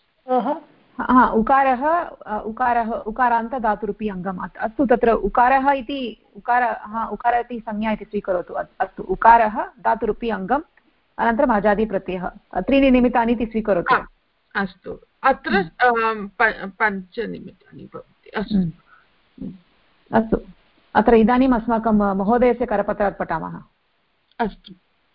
उकारान्त धातुरूपी अङ्गम्। अस्तु, तत्र उकारः इति उकार इति संज्ञा इति स्वीकरोतु। अस्तु, उकारः धातुरूपी अङ्गम्, अनन्तरम् अजादिप्रत्ययः, त्रीणि निमित्तानि इति स्वीकरोतु। अस्तु, अत्र पञ्चनिमित्तानि भवन्ति। अस्तु, अत्र इदानीम् अस्माकं महोदयस्य करपत्रात् पठामः। अस्तु,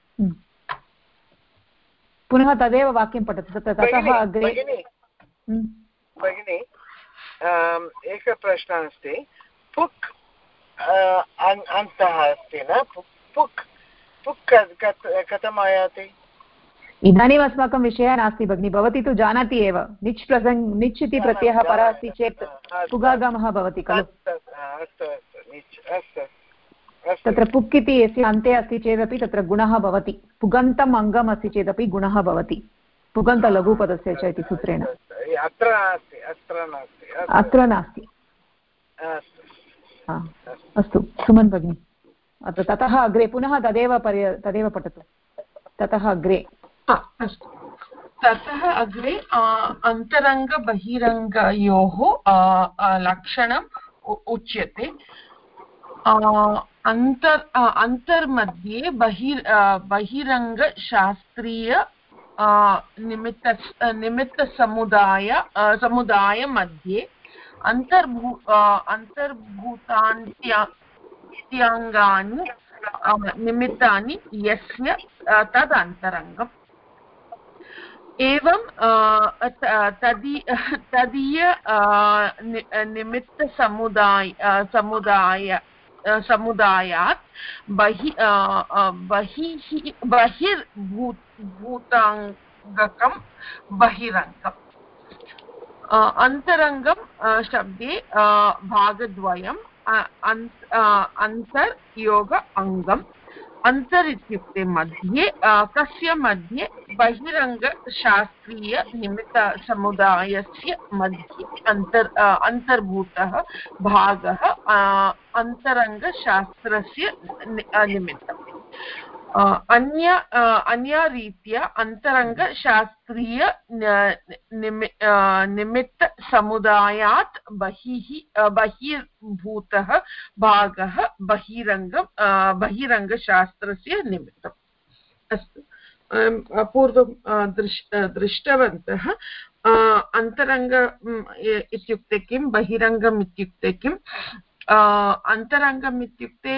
पुनः तदेव वाक्यं पठतु। ततः अग्रे भगिनि एकः प्रश्नः अस्ति। पुक् अन्तः अस्ति न? पुक् कथम् आयाति? इदानीम् अस्माकं विषयः नास्ति भगिनि, भवती तु जानाति एव। निच् इति प्रत्ययः परः अस्ति चेत् पुगागमः भवति खलु? तत्र पुक् इति यस्य अन्ते अस्ति चेदपि तत्र गुणः भवति। पुगन्तम् अङ्गम् अस्ति चेदपि गुणः भवति, पुगन्तलघुपदस्य च इति सूत्रेण। अत्र नास्ति। अस्तु सुमन् भगिनि, अत्र ततः अग्रे पुनः तदेव पठतु। ततः अग्रे अस्तु, ततः अग्रे अन्तरङ्गबहिरङ्गयोः लक्षणम् उच्यते। अन्तर्मध्ये बहिरङ्गशास्त्रीय समुदाय मध्ये अन्तर्भूतान्त्याङ्गानि निमित्तानि यस्य तद् अन्तरङ्गम्। एवं तदीय समुदायात् बहिर्भूताङ्गकं बहिरङ्गम्। अन्तरङ्गं शब्दे भागद्वयम्, अन्तर्योग अङ्गम्। अन्तर् इत्युक्ते मध्ये, कस्य मध्ये? बहिरङ्गशास्त्रीय निमित्तसमुदायस्य मध्ये अन्तर्भूतः भागः अन्तरङ्गशास्त्रस्य निमित्तम्। अन्या रीत्या अन्तरङ्गशास्त्रीय निमित्तसमुदायात् बहिर्भूतः भागः बहिरङ्गशास्त्रस्य निमित्तम्। अस्तु, पूर्वं दृष्टवन्तः अन्तरङ्ग इत्युक्ते किं, बहिरङ्गम् इत्युक्ते किम्। अन्तरङ्गम् इत्युक्ते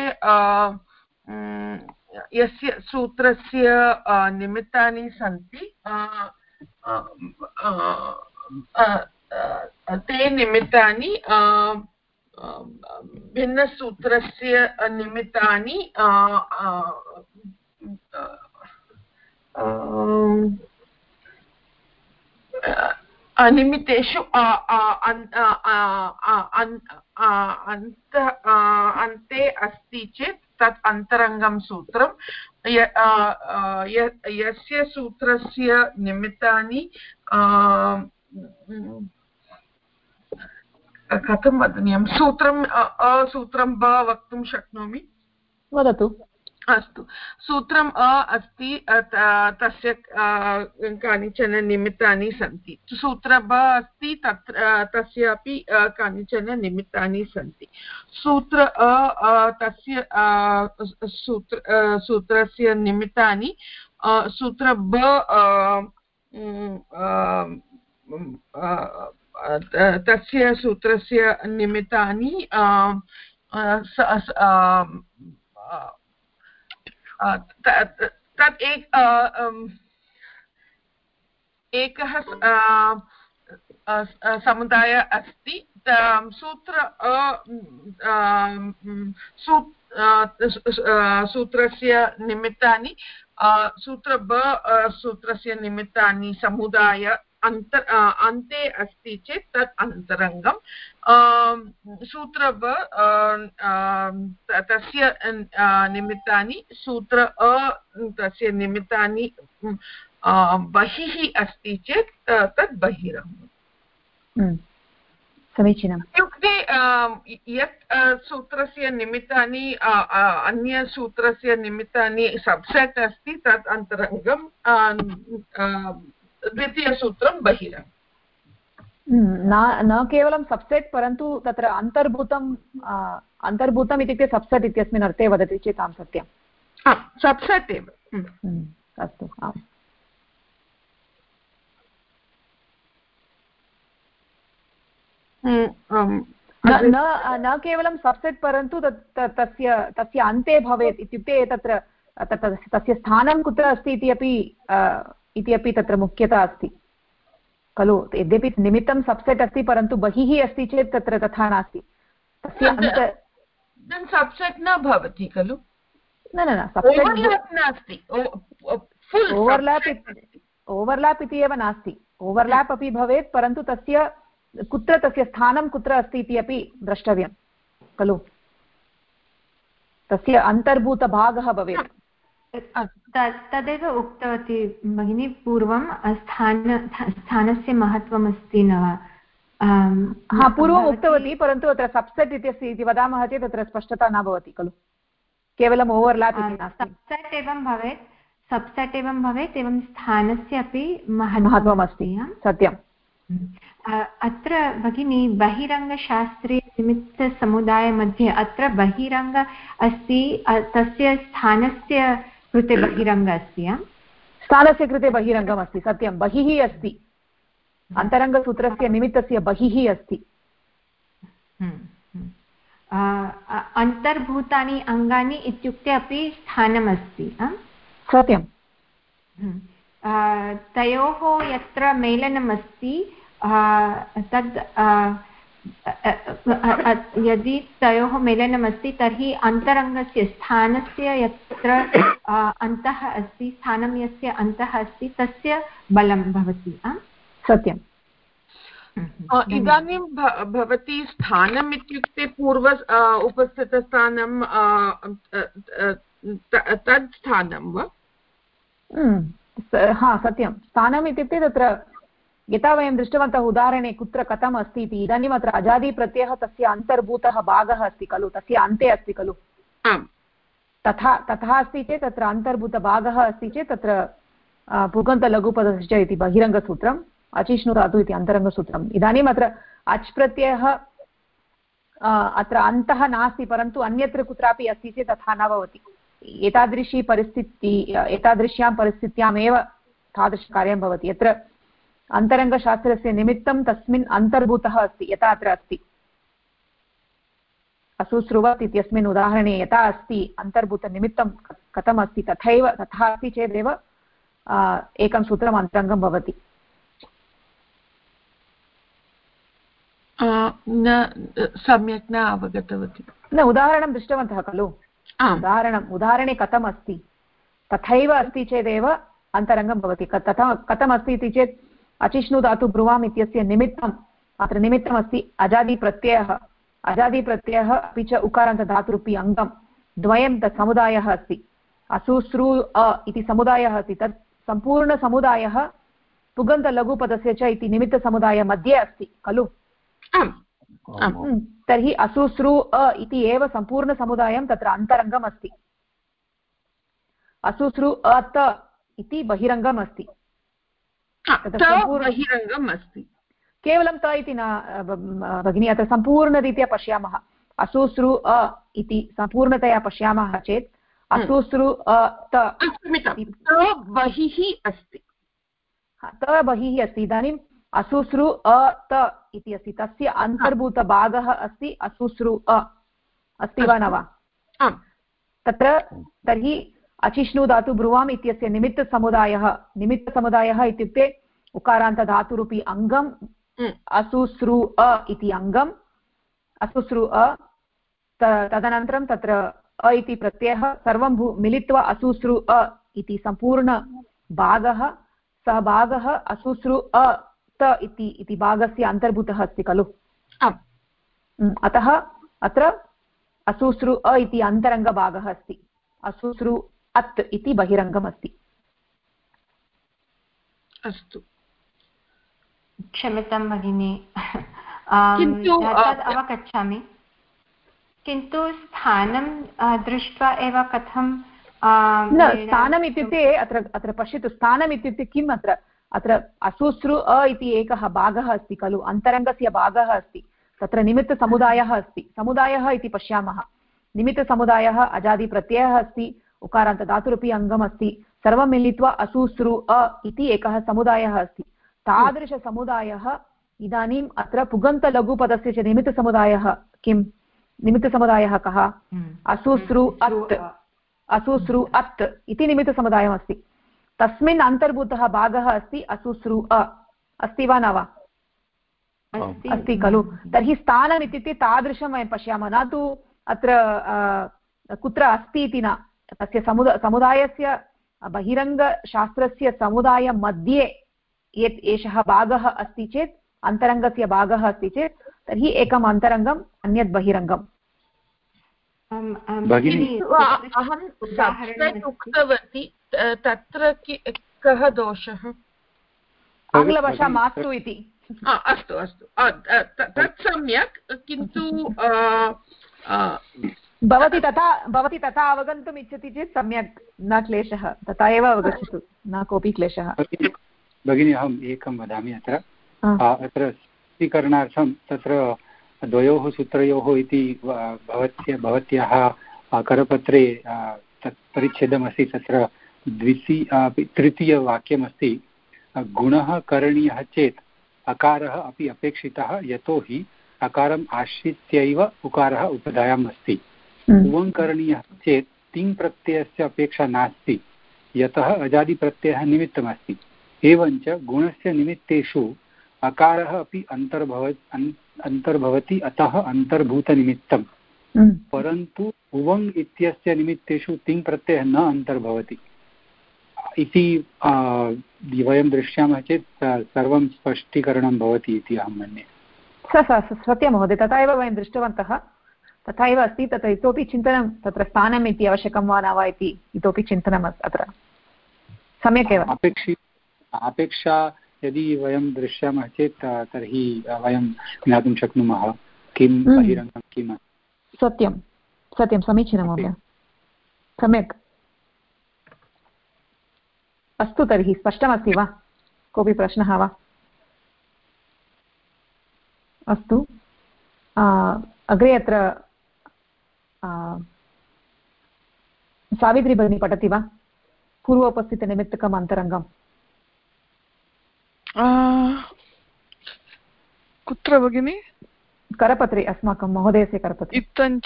यस्य सूत्रस्य निमित्तानि सन्ति ते निमित्तानि भिन्नसूत्रस्य निमित्तानि निमित्तेषु अन्ते अस्ति चेत् तत् अन्तरङ्गं सूत्रं। यस्य सूत्रस्य निमित्तानि कथं वदनीयं, सूत्रम् असूत्रं वा वक्तुं शक्नोमि? वदतु। अस्तु, सूत्रम् अस्ति, तस्य कानिचन निमित्तानि सन्ति। सूत्र ब अस्ति, तस्यापि कानिचन निमित्तानि सन्ति। सूत्र तस्य सूत्रस्य निमित्तानि सूत्र ब तस्य सूत्रस्य निमित्तानि तत् एकः समुदाय अस्ति सूत्रस्य निमित्तानि सूत्र ब सूत्रस्य निमित्तानि समुदाय अन्ते अस्ति चेत् तत् अन्तरङ्गं सूत्र ब तस्य निमित्तानि सूत्र अ तस्य निमित्तानि बहिः अस्ति चेत् तत् बहिरङ्गम् समीचीनम् इत्युक्ते यत् सूत्रस्य निमित्तानि अन्यसूत्रस्य निमित्तानि सब्सेट् अस्ति तत् अन्तरङ्गं द्वितीयसूत्रं बहिरङ्गम् न केवलं सब्सेट् परन्तु तत्र अन्तर्भूतम् इत्युक्ते सब्सेट् इत्यस्मिन् अर्थे वदति चेत् आं सत्यं सब्सेट् एव अस्तु आम् न केवलं सब्सेट् परन्तु तस्य अन्ते भवेत् इत्युक्ते तत्र तस्य स्थानं कुत्र अस्ति इति अपि तत्र मुख्यता अस्ति खलु यद्यपि निमित्तं सब्सेट् अस्ति परन्तु बहिः अस्ति चेत् तत्र तथा नास्ति तस्य सब्सेट् न भवति खलु न सब्सेट् नास्ति ओवर्लाप् इति एव नास्ति ओवर्लाप् अपि भवेत् परन्तु तस्य कुत्र तस्य स्थानं कुत्र अस्ति इति अपि द्रष्टव्यं खलु तस्य अन्तर्भूतभागः भवेत् तदेव उक्तवती भगिनी पूर्वं स्थानस्य महत्त्वमस्ति न वा पूर्वम् उक्तवती परन्तु अत्र सब्सेट् इति वदामः चेत् तत्र स्पष्टता न भवति खलु केवलम् ओवर्लाप् इति नास्ति सब्सेट् एवं भवेत् एवं स्थानस्य अपि महत्त्वमस्ति सत्यम् अत्र भगिनी बहिरङ्गशास्त्रे निमित्तसमुदायमध्ये अत्र बहिरङ्ग अस्ति तस्य स्थानस्य कृते बहिरङ्ग अस्ति स्थानस्य कृते बहिरङ्गम् अस्ति सत्यं बहिः अस्ति अन्तरङ्गसूत्रस्य निमित्तस्य बहिः अस्ति अन्तर्भूतानि अङ्गानि इत्युक्ते अपि स्थानमस्ति सत्यं तयोः यत्र मेलनमस्ति तद् यदि तयोः मेलनमस्ति तर्हि अन्तरङ्गस्य स्थानस्य यत्र अन्तः अस्ति स्थानं यस्य अन्तः अस्ति तस्य बलं भवति सत्यम् इदानीं भवती स्थानम् इत्युक्ते पूर्व उपस्थितस्थानं तद् स्थानं वा सत्यं स्थानम् इत्युक्ते तत्र यथा वयं दृष्टवन्तः उदाहरणे कुत्र कथम् अस्ति इति इदानीम् अत्र अजादिप्रत्ययः तस्य अन्तर्भूतः भागः अस्ति खलु तस्य अन्ते अस्ति खलु तथा अस्ति चेत् तत्र अन्तर्भूतभागः अस्ति चेत् तत्र पुगन्तलघुपदस्य इति बहिरङ्गसूत्रम् अचिष्णु धातु इति अन्तरङ्गसूत्रम् इदानीम् अत्र अच् प्रत्ययः अत्र अन्तः नास्ति परन्तु अन्यत्र कुत्रापि अस्ति चेत् तथा न भवति एतादृश्यां परिस्थित्यामेव तादृशकार्यं भवति यत्र अन्तरङ्गशास्त्रस्य निमित्तं तस्मिन् अन्तर्भूतः अस्ति यथा अत्र अस्ति असुश्रुवत् इत्यस्मिन् उदाहरणे यथा अस्ति अन्तर्भूतनिमित्तं कथम् अस्ति तथा अस्ति चेदेव एकं सूत्रम् अन्तरङ्गं भवति सम्यक् न अवगतवती न उदाहरणं दृष्टवन्तः खलु उदाहरणे कथम् अस्ति तथैव अस्ति चेदेव अन्तरङ्गं भवति कथम् अस्ति इति चेत् अचिष्णु धातु ब्रुवाम् इत्यस्य निमित्तम् अत्र निमित्तमस्ति अजादिप्रत्ययः अपि च उकारान्तधातुरूपी अङ्गं द्वयं तत् समुदायः अस्ति असुश्रु इति समुदायः अस्ति तत् सम्पूर्णसमुदायः पुगन्तलघुपदस्य च इति निमित्तसमुदायमध्ये अस्ति खलु तर्हि असुश्रु इति एव सम्पूर्णसमुदायं तत्र अन्तरङ्गम् अस्ति असुश्रु अत इति बहिरङ्गम् अस्ति बहिरङ्गम् अस्ति केवलं त इति न भगिनी अत्र सम्पूर्णरीत्या पश्यामः असुश्रु इति सम्पूर्णतया पश्यामः चेत् असुसृ बहिः अस्ति, त बहिः अस्ति। इदानीम् असुसृ त इति अस्ति, तस्य अन्तर्भूतभागः अस्ति असुसृ अस्ति वा न वा? तत्र तर्हि अचिष्णु धातु ब्रुवाम् इत्यस्य निमित्तसमुदायः इत्युक्ते उकारान्तधातुरूपी अङ्गम् असुसृ इति अङ्गम् असुसृ तदनन्तरं तत्र अ इति प्रत्ययः सर्वं मिलित्वा असुसृ इति सम्पूर्णभागः, सः भागः असुसृ त इति भागस्य अन्तर्भूतः अस्ति खलु। अतः अत्र असुसृ इति अन्तरङ्गभागः अस्ति, असुसृ अत् इति बहिरङ्गम् अस्ति। अस्तु, क्षम्यतां भगिनी, तद् अवगच्छामि, किन्तु स्थानं दृष्ट्वा एव कथं न स्थानम् इत्युक्ते अत्र पश्यतु, स्थानम् इत्युक्ते किम्? अत्र असुसृ इति एकः भागः अस्ति खलु, अन्तरङ्गस्य भागः अस्ति, तत्र निमित्तसमुदायः अस्ति। समुदायः इति पश्यामः, निमित्तसमुदायः अजादिप्रत्ययः अस्ति, उकारान्तधातुरूपी अङ्गम् अस्ति, सर्वं मिलित्वा असुसृ इति एकः समुदायः अस्ति। तादृशसमुदायः इदानीम् अत्र पुगन्तलघुपदस्य च निमित्तसमुदायः किं? निमित्तसमुदायः कः? असुसृ अत् इति निमित्तसमुदायमस्ति, तस्मिन् अन्तर्भूतः भागः अस्ति असुसृ अस्ति वा न वा? अस्ति खलु। तर्हि स्थानम् इत्युक्ते तादृशं वयं पश्यामः, न तु अत्र कुत्र अस्ति इति न। तस्य समुदायस्य बहिरङ्गशास्त्रस्य समुदायमध्ये यत् एषः भागः अस्ति चेत्, अन्तरङ्गस्य भागः अस्ति चेत्, तर्हि एकम् अन्तरङ्गम् अन्यत् बहिरङ्गम्। अहं उक्तवती, तत्र कः दोषः? आङ्ग्लभाषा मास्तु इति। अस्तु अस्तु, तत् सम्यक्, किन्तु भवती तथा अवगन्तुम् इच्छति चेत् सम्यक्, न क्लेशः, तथा एव अवगच्छतु, न कोऽपि क्लेशः। भगिनी, अहम् एकं वदामि। अत्र स्पष्टीकरणार्थं तत्र द्वयोः सूत्रयोः इति भवत्याः करपत्रे तत् परिच्छेदमस्ति, तत्र तृतीयवाक्यमस्ति, गुणः करणीयः चेत् अकारः अपि अपेक्षितः, यतोहि अकारम् आश्रित्यैव उकारः उपधायाम् अस्ति। उवङ् करणीयः चेत् तिङ् प्रत्ययस्य अपेक्षा नास्ति, यतः अजादिप्रत्ययः निमित्तमस्ति। एवञ्च गुणस्य निमित्तेषु अकारः अपि अन्तर्भवति, अतः अन्तर्भूतनिमित्तम्। परन्तु उवङ् इत्यस्य निमित्तेषु तिङ् प्रत्ययः न अन्तर्भवति इति वयं दृश्यामः चेत् सर्वं स्पष्टीकरणं भवति इति अहं मन्ये। सत्यं महोदय, तथा एव वयं दृष्टवन्तः, तथा एव अस्ति। तत्र इतोपि चिन्तनं, तत्र स्थानम् इति आवश्यकं वा न वा इति इतोपि चिन्तनम् अत्र सम्यक् एव। अपेक्षा यदि वयं दृश्यामः चेत् तर्हि वयं ज्ञातुं शक्नुमः किं बहिरङ्गं किम्। सत्यं सत्यं, समीचीनं महोदय, सम्यक्। अस्तु, तर्हि स्पष्टमस्ति वा? कोऽपि प्रश्नः वा? अस्तु, अग्रे अत्र सावित्री भगिनी पठति वा? पूर्वोपस्थितनिमित्तकम् अन्तरङ्गम्। कुत्र भगिनि? करपत्रे, अस्माकं महोदयस्य करपत्रे। इत्थञ्च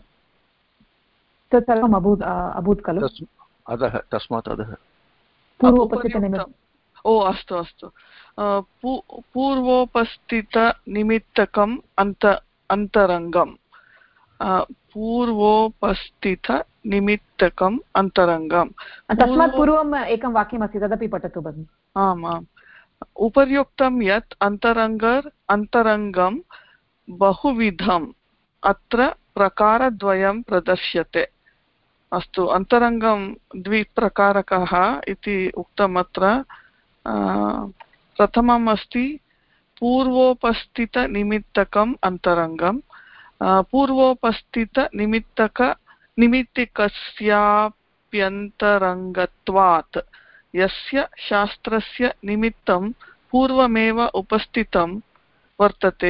तत् सर्वम् अभूत् खलु, तस्मात् अधः पूर्वोपस्थितनिमित्तम्। ओ अस्तु अस्तु, पूर्वोपस्थितनिमित्तकम् अन्तरङ्गम्, पूर्वोपस्थितनिमित्तकम् अन्तरङ्गम्। तस्मात् पूर्वम् एकं वाक्यमस्ति, तदपि पठतु भगिनि। आम् आम्, उपर्युक्तं यत् अन्तरङ्गं बहुविधम्, अत्र प्रकारद्वयं प्रदर्श्यते। अस्तु, अन्तरङ्गं द्विप्रकारकः इति उक्तम् अत्र। प्रथमम् अस्ति पूर्वोपस्थितनिमित्तकम् अन्तरङ्गम्। निमित्तिकस्याप्यन्तरङ्गत्वात् यस्य शास्त्रस्य निमित्तं पूर्वमेव उपस्थितं वर्तते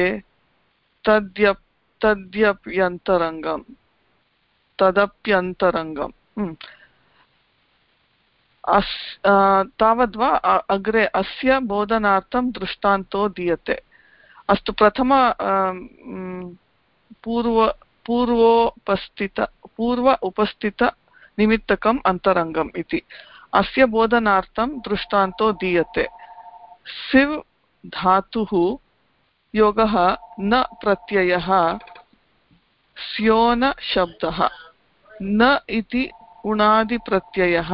तदप्यन्तरङ्गम्। तावद्वा अग्रे अस्य बोधनार्थं दृष्टान्तो दीयते। अस्तु, प्रथम पूर्व उपस्थितनिमित्तकम् अन्तरङ्गम् इति। अस्य बोधनार्थं दृष्टान्तो दीयते। सिव् धातुः योगः न प्रत्ययः स्योन शब्दः। न इति उणादिप्रत्ययः,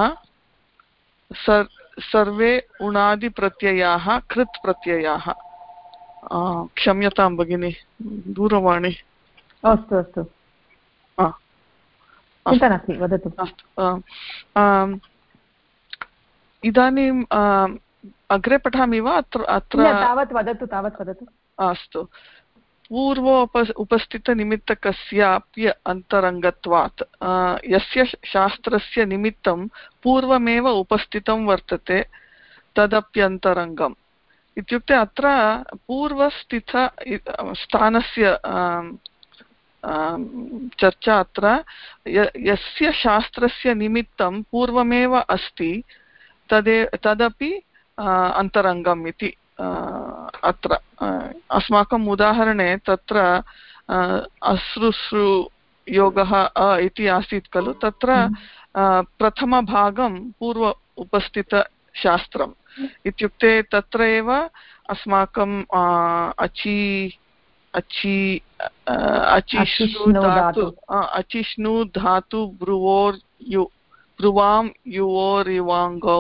सर्वे उणादिप्रत्ययाः कृत् प्रत्ययाः। क्षम्यतां भगिनि, दूरवाणी। अस्तु अस्तु, चिन्ता नास्ति, वदतु। इदानीम् अग्रे पठामि वा? अत्र तावत् वदतु। अस्तु। पूर्व उपस्थितनिमित्तकस्याप्य अन्तरङ्गत्वात्, यस्य शास्त्रस्य निमित्तं पूर्वमेव उपस्थितं वर्तते तदप्यन्तरङ्गम् इत्युक्ते अत्र पूर्वस्थित स्थानस्य चर्चा। अत्र यस्य शास्त्रस्य निमित्तं पूर्वमेव अस्ति तदपि अन्तरङ्गम् इति। अत्र अस्माकम् उदाहरणे तत्र अश्रुश्रु योगः इति आसीत् खलु, तत्र प्रथमभागं पूर्व उपस्थितशास्त्रम् इत्युक्ते तत्र एव अस्माकम् अचिष्णु धातु ब्रुवां युवोरिवाङ्गौ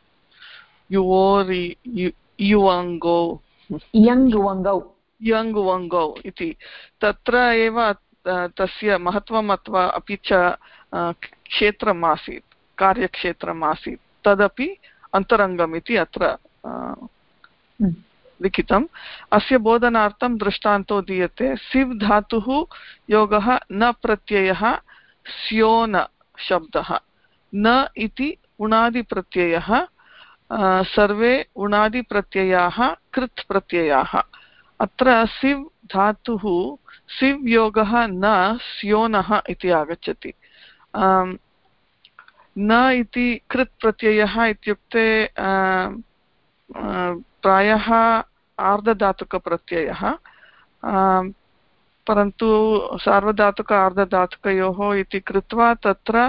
युवङ्गौ इति, तत्र एव तस्य महत्त्वम् अथवा अपि च क्षेत्रम् आसीत्, कार्यक्षेत्रम् आसीत्, तदपि अन्तरङ्गम् इति अत्र लिखितम्। अस्य बोधनार्थं दृष्टान्तो दीयते। सिव् धातुः योगः न प्रत्ययः स्योन शब्दः। न इति उणादिप्रत्ययः, सर्वे उणादिप्रत्ययाः कृत् प्रत्ययाः। अत्र सिव् धातुः सिव् योगः न स्योनः इति आगच्छति। न इति कृत् प्रत्ययः इत्युक्ते प्रायः आर्धधातुकप्रत्ययः, परन्तु सार्वधातुक आर्धधातुकयोः इति कृत्वा तत्र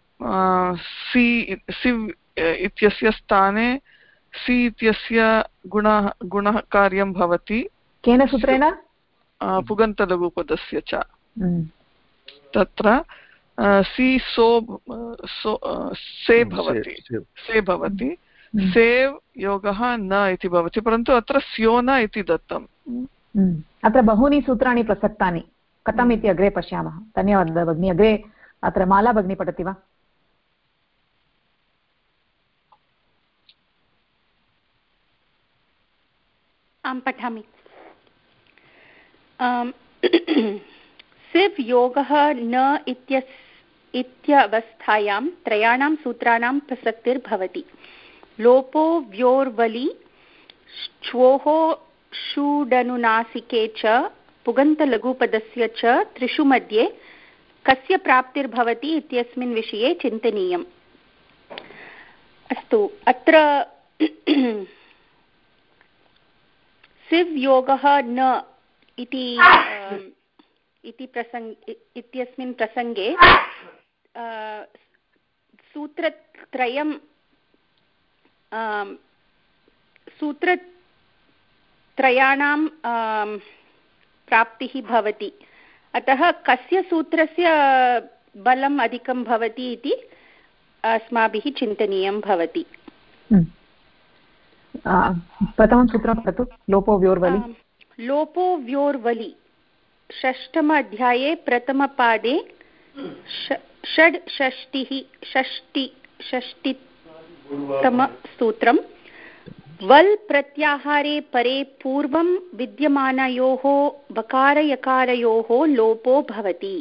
सिव् इत्यस्य स्थाने सि इत्यस्य गुणः कार्यं भवति। केन सूत्रेण? पुगन्तलघुपदस्य च। तत्र सि से भवति, सेव् योगः न इति भवति, परन्तु अत्र स्योन इति दत्तम्। अत्र बहूनि सूत्राणि प्रसक्तानि, कथम् इति अग्रे पश्यामः। धन्यवादः भगिनी। अग्रे अत्र माला भगिनी पठति वा? आं पठामि। सिव् योगः न इत्यवस्थायां त्रयाणां सूत्राणां प्रसक्तिर्भवति। लोपो व्योर्वलि श्वोः षूडनुनासिके च पुगन्तलघुपदस्य च त्रिषु मध्ये कस्य प्राप्तिर्भवति इत्यस्मिन् विषये चिन्तनीयम्। अस्तु, अत्र सिव् योगः न इत्यस्मिन् प्रसङ्गे सूत्रत्रयाणां प्राप्तिः भवति। अतः कस्य सूत्रस्य बलम् अधिकं भवति इति अस्माभिः चिन्तनीयं भवति। प्रथमं सूत्रं वदतु। लोपो व्योर्वलि। लोपो व्योर्वलि षष्ठम अध्याये प्रथमपादे षष्टितमसूत्रं वल् प्रत्याहारे परे पूर्वं विद्यमानयोः वकारयकारयोः लोपो भवति।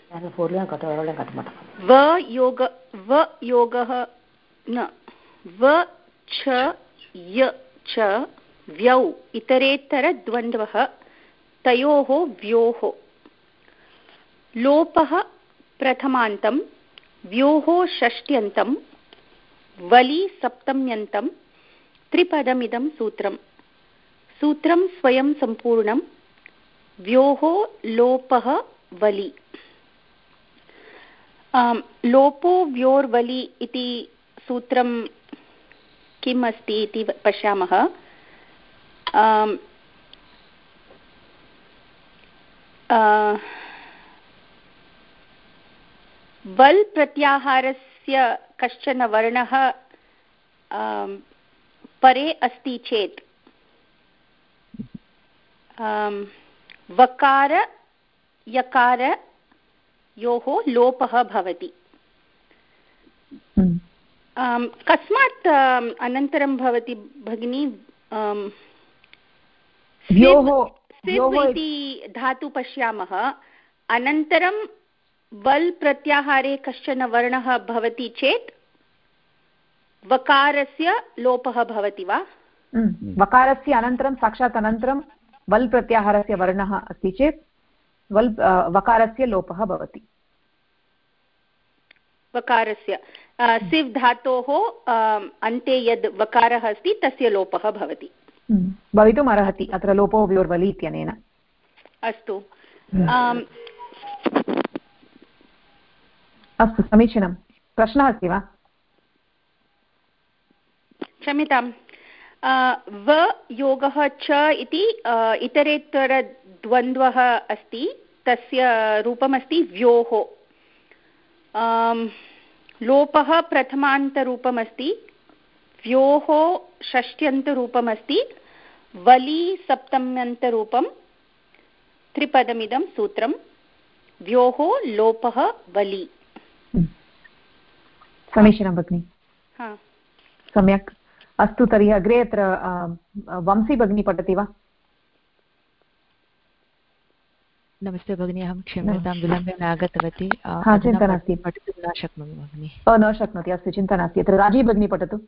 व योगः न व छ य च व्यौ इतरेतरद्वन्द्वः तयोः व्योः। लोपः प्रथमान्तं व्योः षष्ट्यन्तं वलि सप्तम्यन्तं त्रिपदमिदं सूत्रं सूत्रं स्वयं सम्पूर्णं व्योः लोपः वलि लोपो व्योर्वलि इति सूत्रं किम् अस्ति इति पश्यामः वल् प्रत्याहारस्य कश्चन वर्णः परे अस्ति चेत् वकार यकार योः लोपः भवति कस्मात् अनन्तरं भवति भगिनी सिव् इति धातु पश्यामः अनन्तरं वल् प्रत्याहारे कश्चन वर्णः भवति चेत् वकारस्य लोपः भवति वा वकारस्य अनन्तरं साक्षात् अनन्तरं वल् प्रत्याहारस्य वर्णः अस्ति चेत् वकारस्य लोपः भवति वकारस्य सिव् धातोः अन्ते यद् वकारः अस्ति तस्य लोपः भवति भवितुम् अर्हति अत्र लोपो व्योर्वलि इत्यनेन अस्तु अस्तु समीचीनं प्रश्नः अस्ति वा क्षम्यताम् व योगः च इति इतरेतरद्वन्द्वः अस्ति तस्य रूपमस्ति व्योः लोपः प्रथमान्तरूपमस्ति व्योः षष्ट्यन्तरूपमस्ति वलि सप्तम्यन्तरूपं त्रिपदमिदं सूत्रं व्योः लोपः वलि समीचीनं भगिनि सम्यक् अस्तु तर्हि अग्रे अत्र वंशी भगिनी पठति वा नमस्ते भगिनी अहं क्षम्यतां विलम्बेन आगतवती चिन्ता नास्ति पठितुं न शक्नोमि भगिनी न शक्नोति अस्तु चिन्ता नास्ति अत्र राजी भगिनी पठतु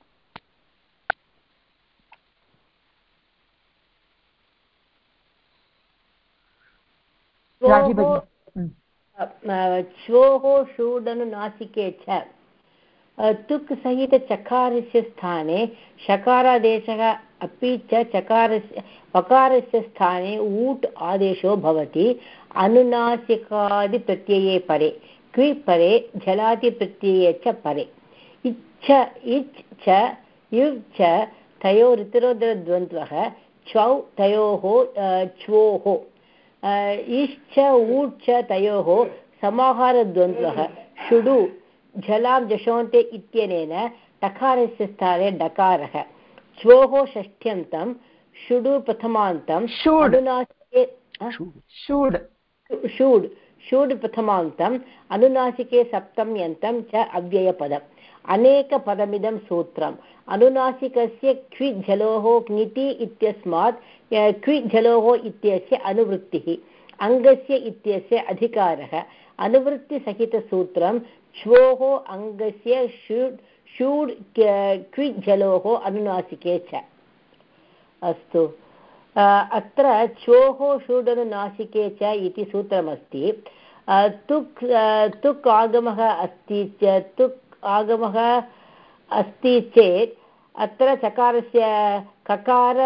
राजी भगिनी श्वोः षूडनुनासिके च तुक् सहित चकारस्य स्थाने शकारादेशः अपि च चकारस्य वकारस्य स्थाने ऊट् आदेशो भवति अनुनासिकादिप्रत्यये परे क्वि परे झलादिप्रत्यये च परे इच्छ इच् च युव् च तयोरितरोदरद्वन्द्वः च्वौ तयोः च्वोः इश्च ऊट् च तयोः समाहारद्वन्द्वः षुडु झलां जशोन्ते इत्यनेन टकारस्य स्थाने डकारः च्वोः षष्ठ्यन्तं षुडु प्रथमान्तं अनुनासिके षूड् प्रथमान्तम् अनुनासिके सप्तम्यन्तं च अव्ययपदम् अनेकपदमिदं सूत्रम् अनुनासिकस्य क्वि झलोः ङिति इत्यस्मात् क्वि झलोः इत्यस्य अनुवृत्तिः अङ्गस्य इत्यस्य अधिकारः अनुवृत्तिसहितसूत्रं श्वोः अङ्गस्य षूड् क्वि झलोः अनुनासिके च अस्तु अत्र च्वोः षूडनुनासिके च इति सूत्रमस्ति तुक् आगमः अस्ति चेत् अत्र चकारस्य ककार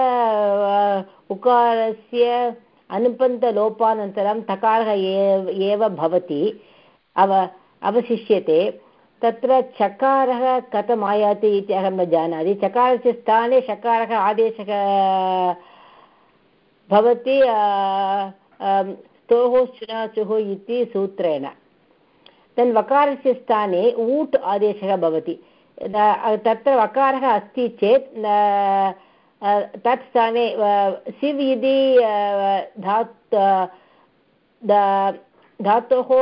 उकारस्य अनुपन्तलोपानन्तरं तकारः एव भवति अवशिष्यते तत्र चकारः कथम् आयाति इति अहं न जानामि चकारस्य स्थाने शकारः आदेशः भवति स्तोः चुनाचुः इति सूत्रेण तन् वकारस्य स्थाने ऊट् आदेशः भवति तत्र वकारः अस्ति चेत् तत् स्थाने सिव् इति धातोः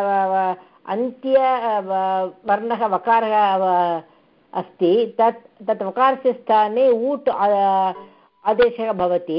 अन्त्यवर्णः वकारः अस्ति तत् वकारस्य स्थाने ऊट् आदेशः भवति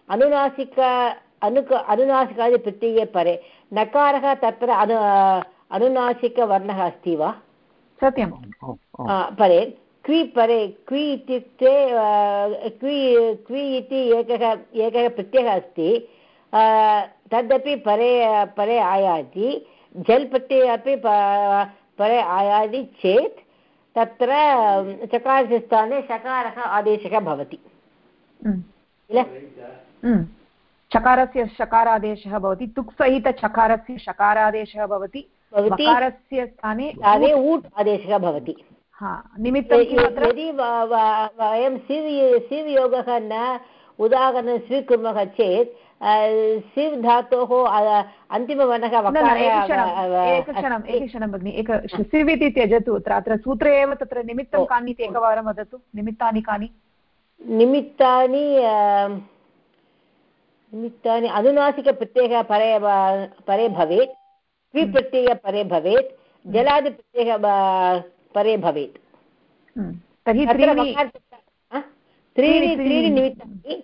अनुनासिकादिप्रत्यये परे नकारः तत्र अनुनासिकवर्णः अस्ति वा सत्यं परे क्वि इत्युक्ते क्वि इति एकः प्रत्ययः अस्ति तदपि परे आयाति झल् प्रत्यये अपि परे आयाति चेत् तत्र चकारस्य स्थाने शकारः आदेशः भवति किल? चकारस्य शकारादेशः भवति, तुक् सहित चकारस्य शकारादेशः भवति, वकारस्य स्थाने ऊट् आदेशः भवति। निमित्तं यदि वयं सिव् योगः न उदाहरणं स्वीकुर्मः चेत् सिव् धातोः अन्तिमवर्णः एकक्षणं भगिनि, सिव् इति त्यजतु, अत्र सूत्रे एव तत्र निमित्तं कानि इति एकवारं वदतु। निमित्तानि कानि? निमित्तानि अनुनासिकप्रत्ययः परे भवेत्, क्रिप्रत्ययः परे भवेत्, जलादिप्रत्ययः परे भवेत्। तर्हि त्रीणि निमित्तानि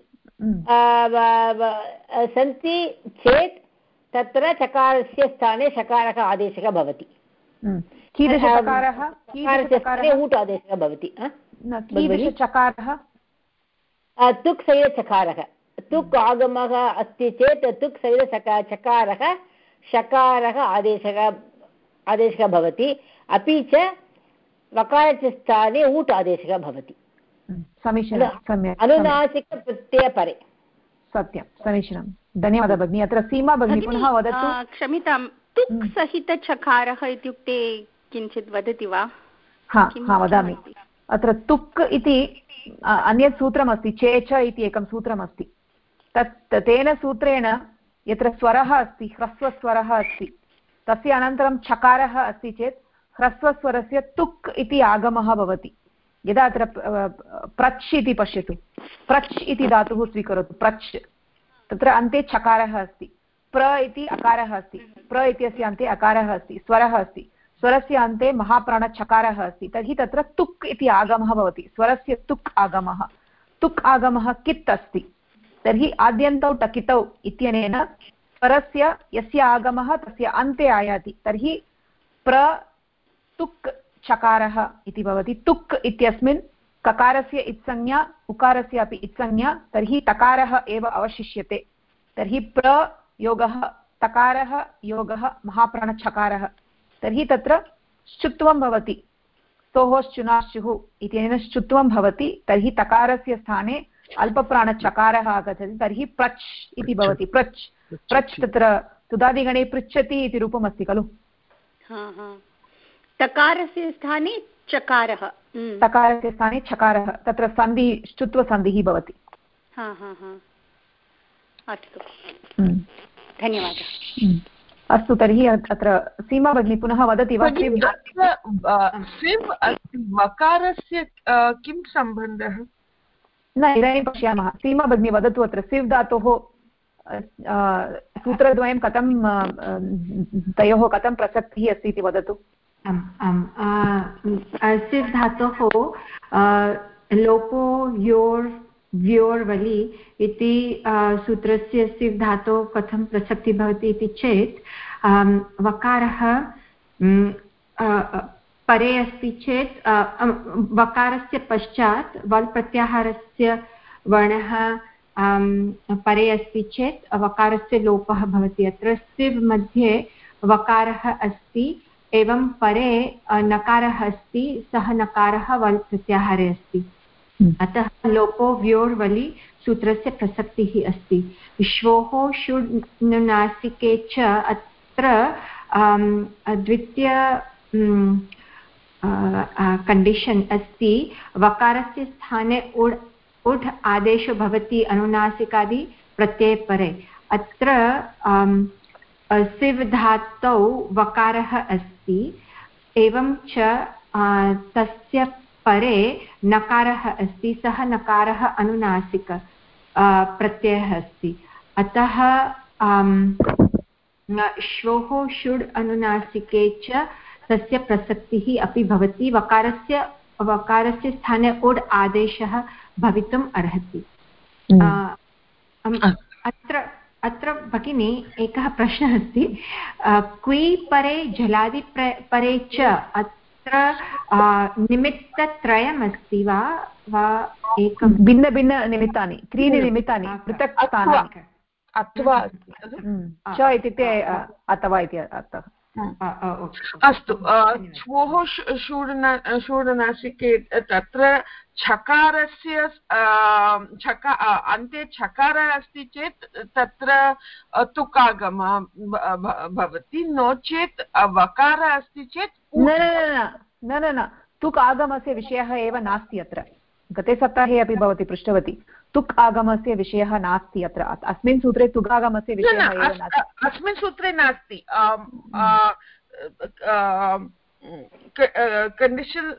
सन्ति चेत् तत्र चकारस्य स्थाने शकारः आदेशः भवति। कीदृशचकारः? ऊट् आदेशः भवति। कीदृशचकारः? तुक् सैरचकारः। तुक् आगमः अस्ति चेत् तुक् सैरचकारः शकारः आदेशः भवति, अपि च वकारस्य स्थाने ऊट् आदेशः भवति। समीचीनं, अनुनासिकप्रत्ययपरे। सत्यं, समीचीनं, धन्यवादः भगिनी। अत्र सीमा भगिनी पुनः वदतु। क्षम्यतां, तुक् सहित चकारः इत्युक्ते किञ्चित् वदति वा? वदामि। अत्र तुक् इति अन्यत् सूत्रमस्ति, चेच इति एकं सूत्रमस्ति। तेन सूत्रेण यत्र स्वरः अस्ति, ह्रस्वस्वरः अस्ति, तस्य अनन्तरं चकारः अस्ति चेत् ह्रस्वस्वरस्य तुक् इति आगमः भवति। यदा अत्र प्रच् इति पश्यतु, प्रच् इति धातुः स्वीकरोतु, प्रच्, तत्र अन्ते चकारः अस्ति, प्र इति अकारः अस्ति, प्र इत्यस्य अन्ते अकारः अस्ति, स्वरः अस्ति, स्वरस्य अन्ते महाप्राणचकारः अस्ति, तर्हि तत्र तुक् इति आगमः भवति, स्वरस्य तुक् आगमः। तुक् आगमः कित् अस्ति, तर्हि आद्यन्तौ टकितौ इत्यनेन स्वरस्य यस्य आगमः तस्य अन्ते आयाति, तर्हि प्र तुक् चकारः इति भवति। तुक् इत्यस्मिन् ककारस्य इत्संज्ञा, उकारस्य अपि इत्संज्ञा, तर्हि तकारः एव अवशिष्यते। तर्हि प्रयोगः तकारः योगः महाप्राणचकारः, तर्हि तत्र श्चुत्वं भवति, स्तोश्चुनाश्चुः इत्यनेन श्चुत्वं भवति, तर्हि तकारस्य स्थाने अल्पप्राणचकारः आगच्छति, तर्हि प्रच् इति भवति। प्रच् तत्र तुदादिगणे पृच्छति इति रूपमस्ति खलु। तकारस्य स्थाने चकारः, तकारस्य स्थाने चकारः, तत्र सन्धिः, श्चुत्वसन्धिः भवति। अस्तु, धन्यवादः। अस्तु, तर्हि अत्र सीमा भगिनी पुनः वदति वा? सिव् वकारस्य किं सम्बन्धः? न, इदानीं पश्यामः। सीमा भगिनी वदतु, अत्र सिव् धातोः सूत्रद्वयं कथं, तयोः कथं प्रसक्तिः अस्ति इति वदतु। सिव् धातोः लोपो योर् व्योर् वलि इति सूत्रस्य सिव् धातोः कथं प्रसक्तिः भवति इति चेत् वकारः परे अस्ति चेत् वकारस्य पश्चात् वल् प्रत्याहारस्य वर्णः परे अस्ति चेत् वकारस्य लोपः भवति। अत्र सिव् मध्ये वकारः अस्ति, एवं परे नकारः अस्ति, सः नकारः वल् प्रत्याहारे अस्ति, अतः लोपो व्योर्वलि सूत्रस्य प्रसक्तिः अस्ति। श्वोः शुड् नुनासिके च अत्र द्वितीय कण्डीशन् अस्ति, वकारस्य स्थाने उढ् आदेशो भवति अनुनासिकादि प्रत्ययपरे। अत्र सिव् धातौ वकारः अस्ति, एवं च तस्य परे नकारः अस्ति, सः नकारः अनुनासिक प्रत्ययः अस्ति, अतः श्वोः शुड् अनुनासिके च तस्य प्रसक्तिः अपि भवति। वकारस्य स्थाने उड् आदेशः भवितुम् अर्हति। अत्र भगिनी एकः प्रश्नः अस्ति, क्वि परे जलादि परे च अत्र निमित्तत्रयम् अस्ति वा एकं? भिन्नभिन्ननिमित्तानि, त्रीणि निमित्तानि, पृथक् स्थानानि। अथवा च इत्युक्ते अथवा इति अर्थः। अस्तु श्वोः षूडनासिके तत्र छकारस्य अन्ते छकारः अस्ति चेत् तत्र तुकागमः भवति नो चेत् वकारः अस्ति चेत् न तुक् आगमस्य विषयः एव नास्ति अत्र गते सप्ताहे अपि भवती पृष्टवती तुक् आगमस्य विषयः नास्ति अत्र अस्मिन् सूत्रे तुगागमस्य विषयः एव नास्ति अस्मिन् सूत्रे नास्ति कण्डिशन्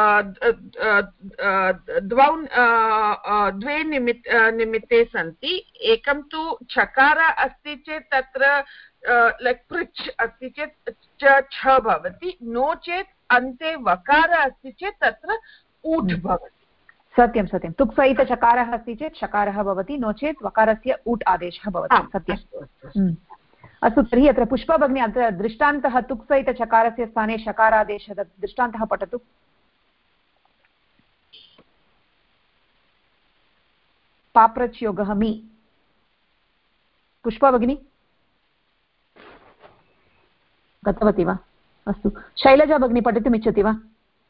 द्वे निमित्ते सन्ति एकं तु छकार अस्ति चेत् तत्र लैक् पृच् अस्ति चेत् च छ भवति नो चेत् अन्ते वकार अस्ति चेत् तत्र ऊट् भवति सत्यं सत्यं तुक् सहित चकारः अस्ति चेत् शकारः भवति नो चेत् वकारस्य ऊट् आदेशः भवति सत्यम् अस्तु तर्हि अत्र पुष्पा भगिनी अत्र दृष्टान्तः तुक् सहित चकारस्य स्थाने शकारादेशः दृष्टान्तः पठतु पाप्रच् योगः मि पुष्पा भगिनी गतवती वा अस्तु शैलजा भगिनी पठितुमिच्छति वा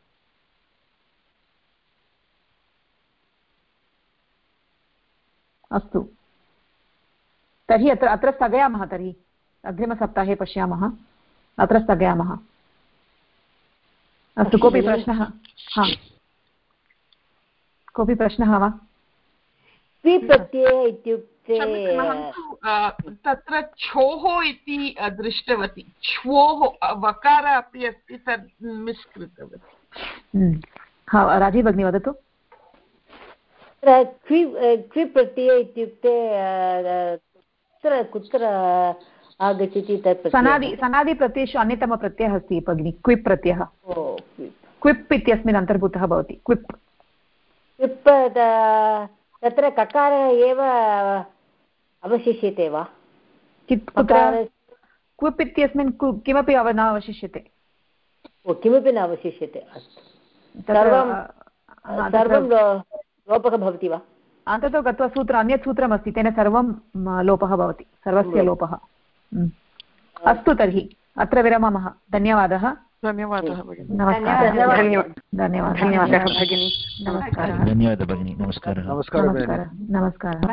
अस्तु तर्हि अत्र स्थगयामः तर्हि अग्रिमसप्ताहे पश्यामः अत्र स्थगयामः अस्तु कोऽपि प्रश्नः कोऽपि प्रश्नः वा प्रत्यय इत्युक्ते तत्र छोः इति दृष्टवती छ्वोः वकारः अपि अस्ति तद् मिस् कृतवती राजीव भगिनी वदतु क्वि प्रत्यय इत्युक्ते कुत्र आगच्छति तत् सनादिप्रत्ययेषु अन्यतमप्रत्ययः अस्ति भगिनि क्विप् प्रत्ययः क्विप् इत्यस्मिन् अन्तर्भूतः भवति क्विप् तत्र ककारः एव अवशिष्यते वा क्विप् इत्यस्मिन् किमपि न अवशिष्यते किमपि न अवशिष्यते अस्तु सर्वं लोपः भवति वा अन्ततो गत्वा अन्यत् सूत्रमस्ति तेन सर्वं लोपः भवति सर्वस्य लोपः अस्तु तर्हि अत्र विरमामः धन्यवादः धन्यवादः भगिनी धन्यवादः भगिनी धन्यवादः भगिनी नमस्कारः नमस्कारः नमस्कारः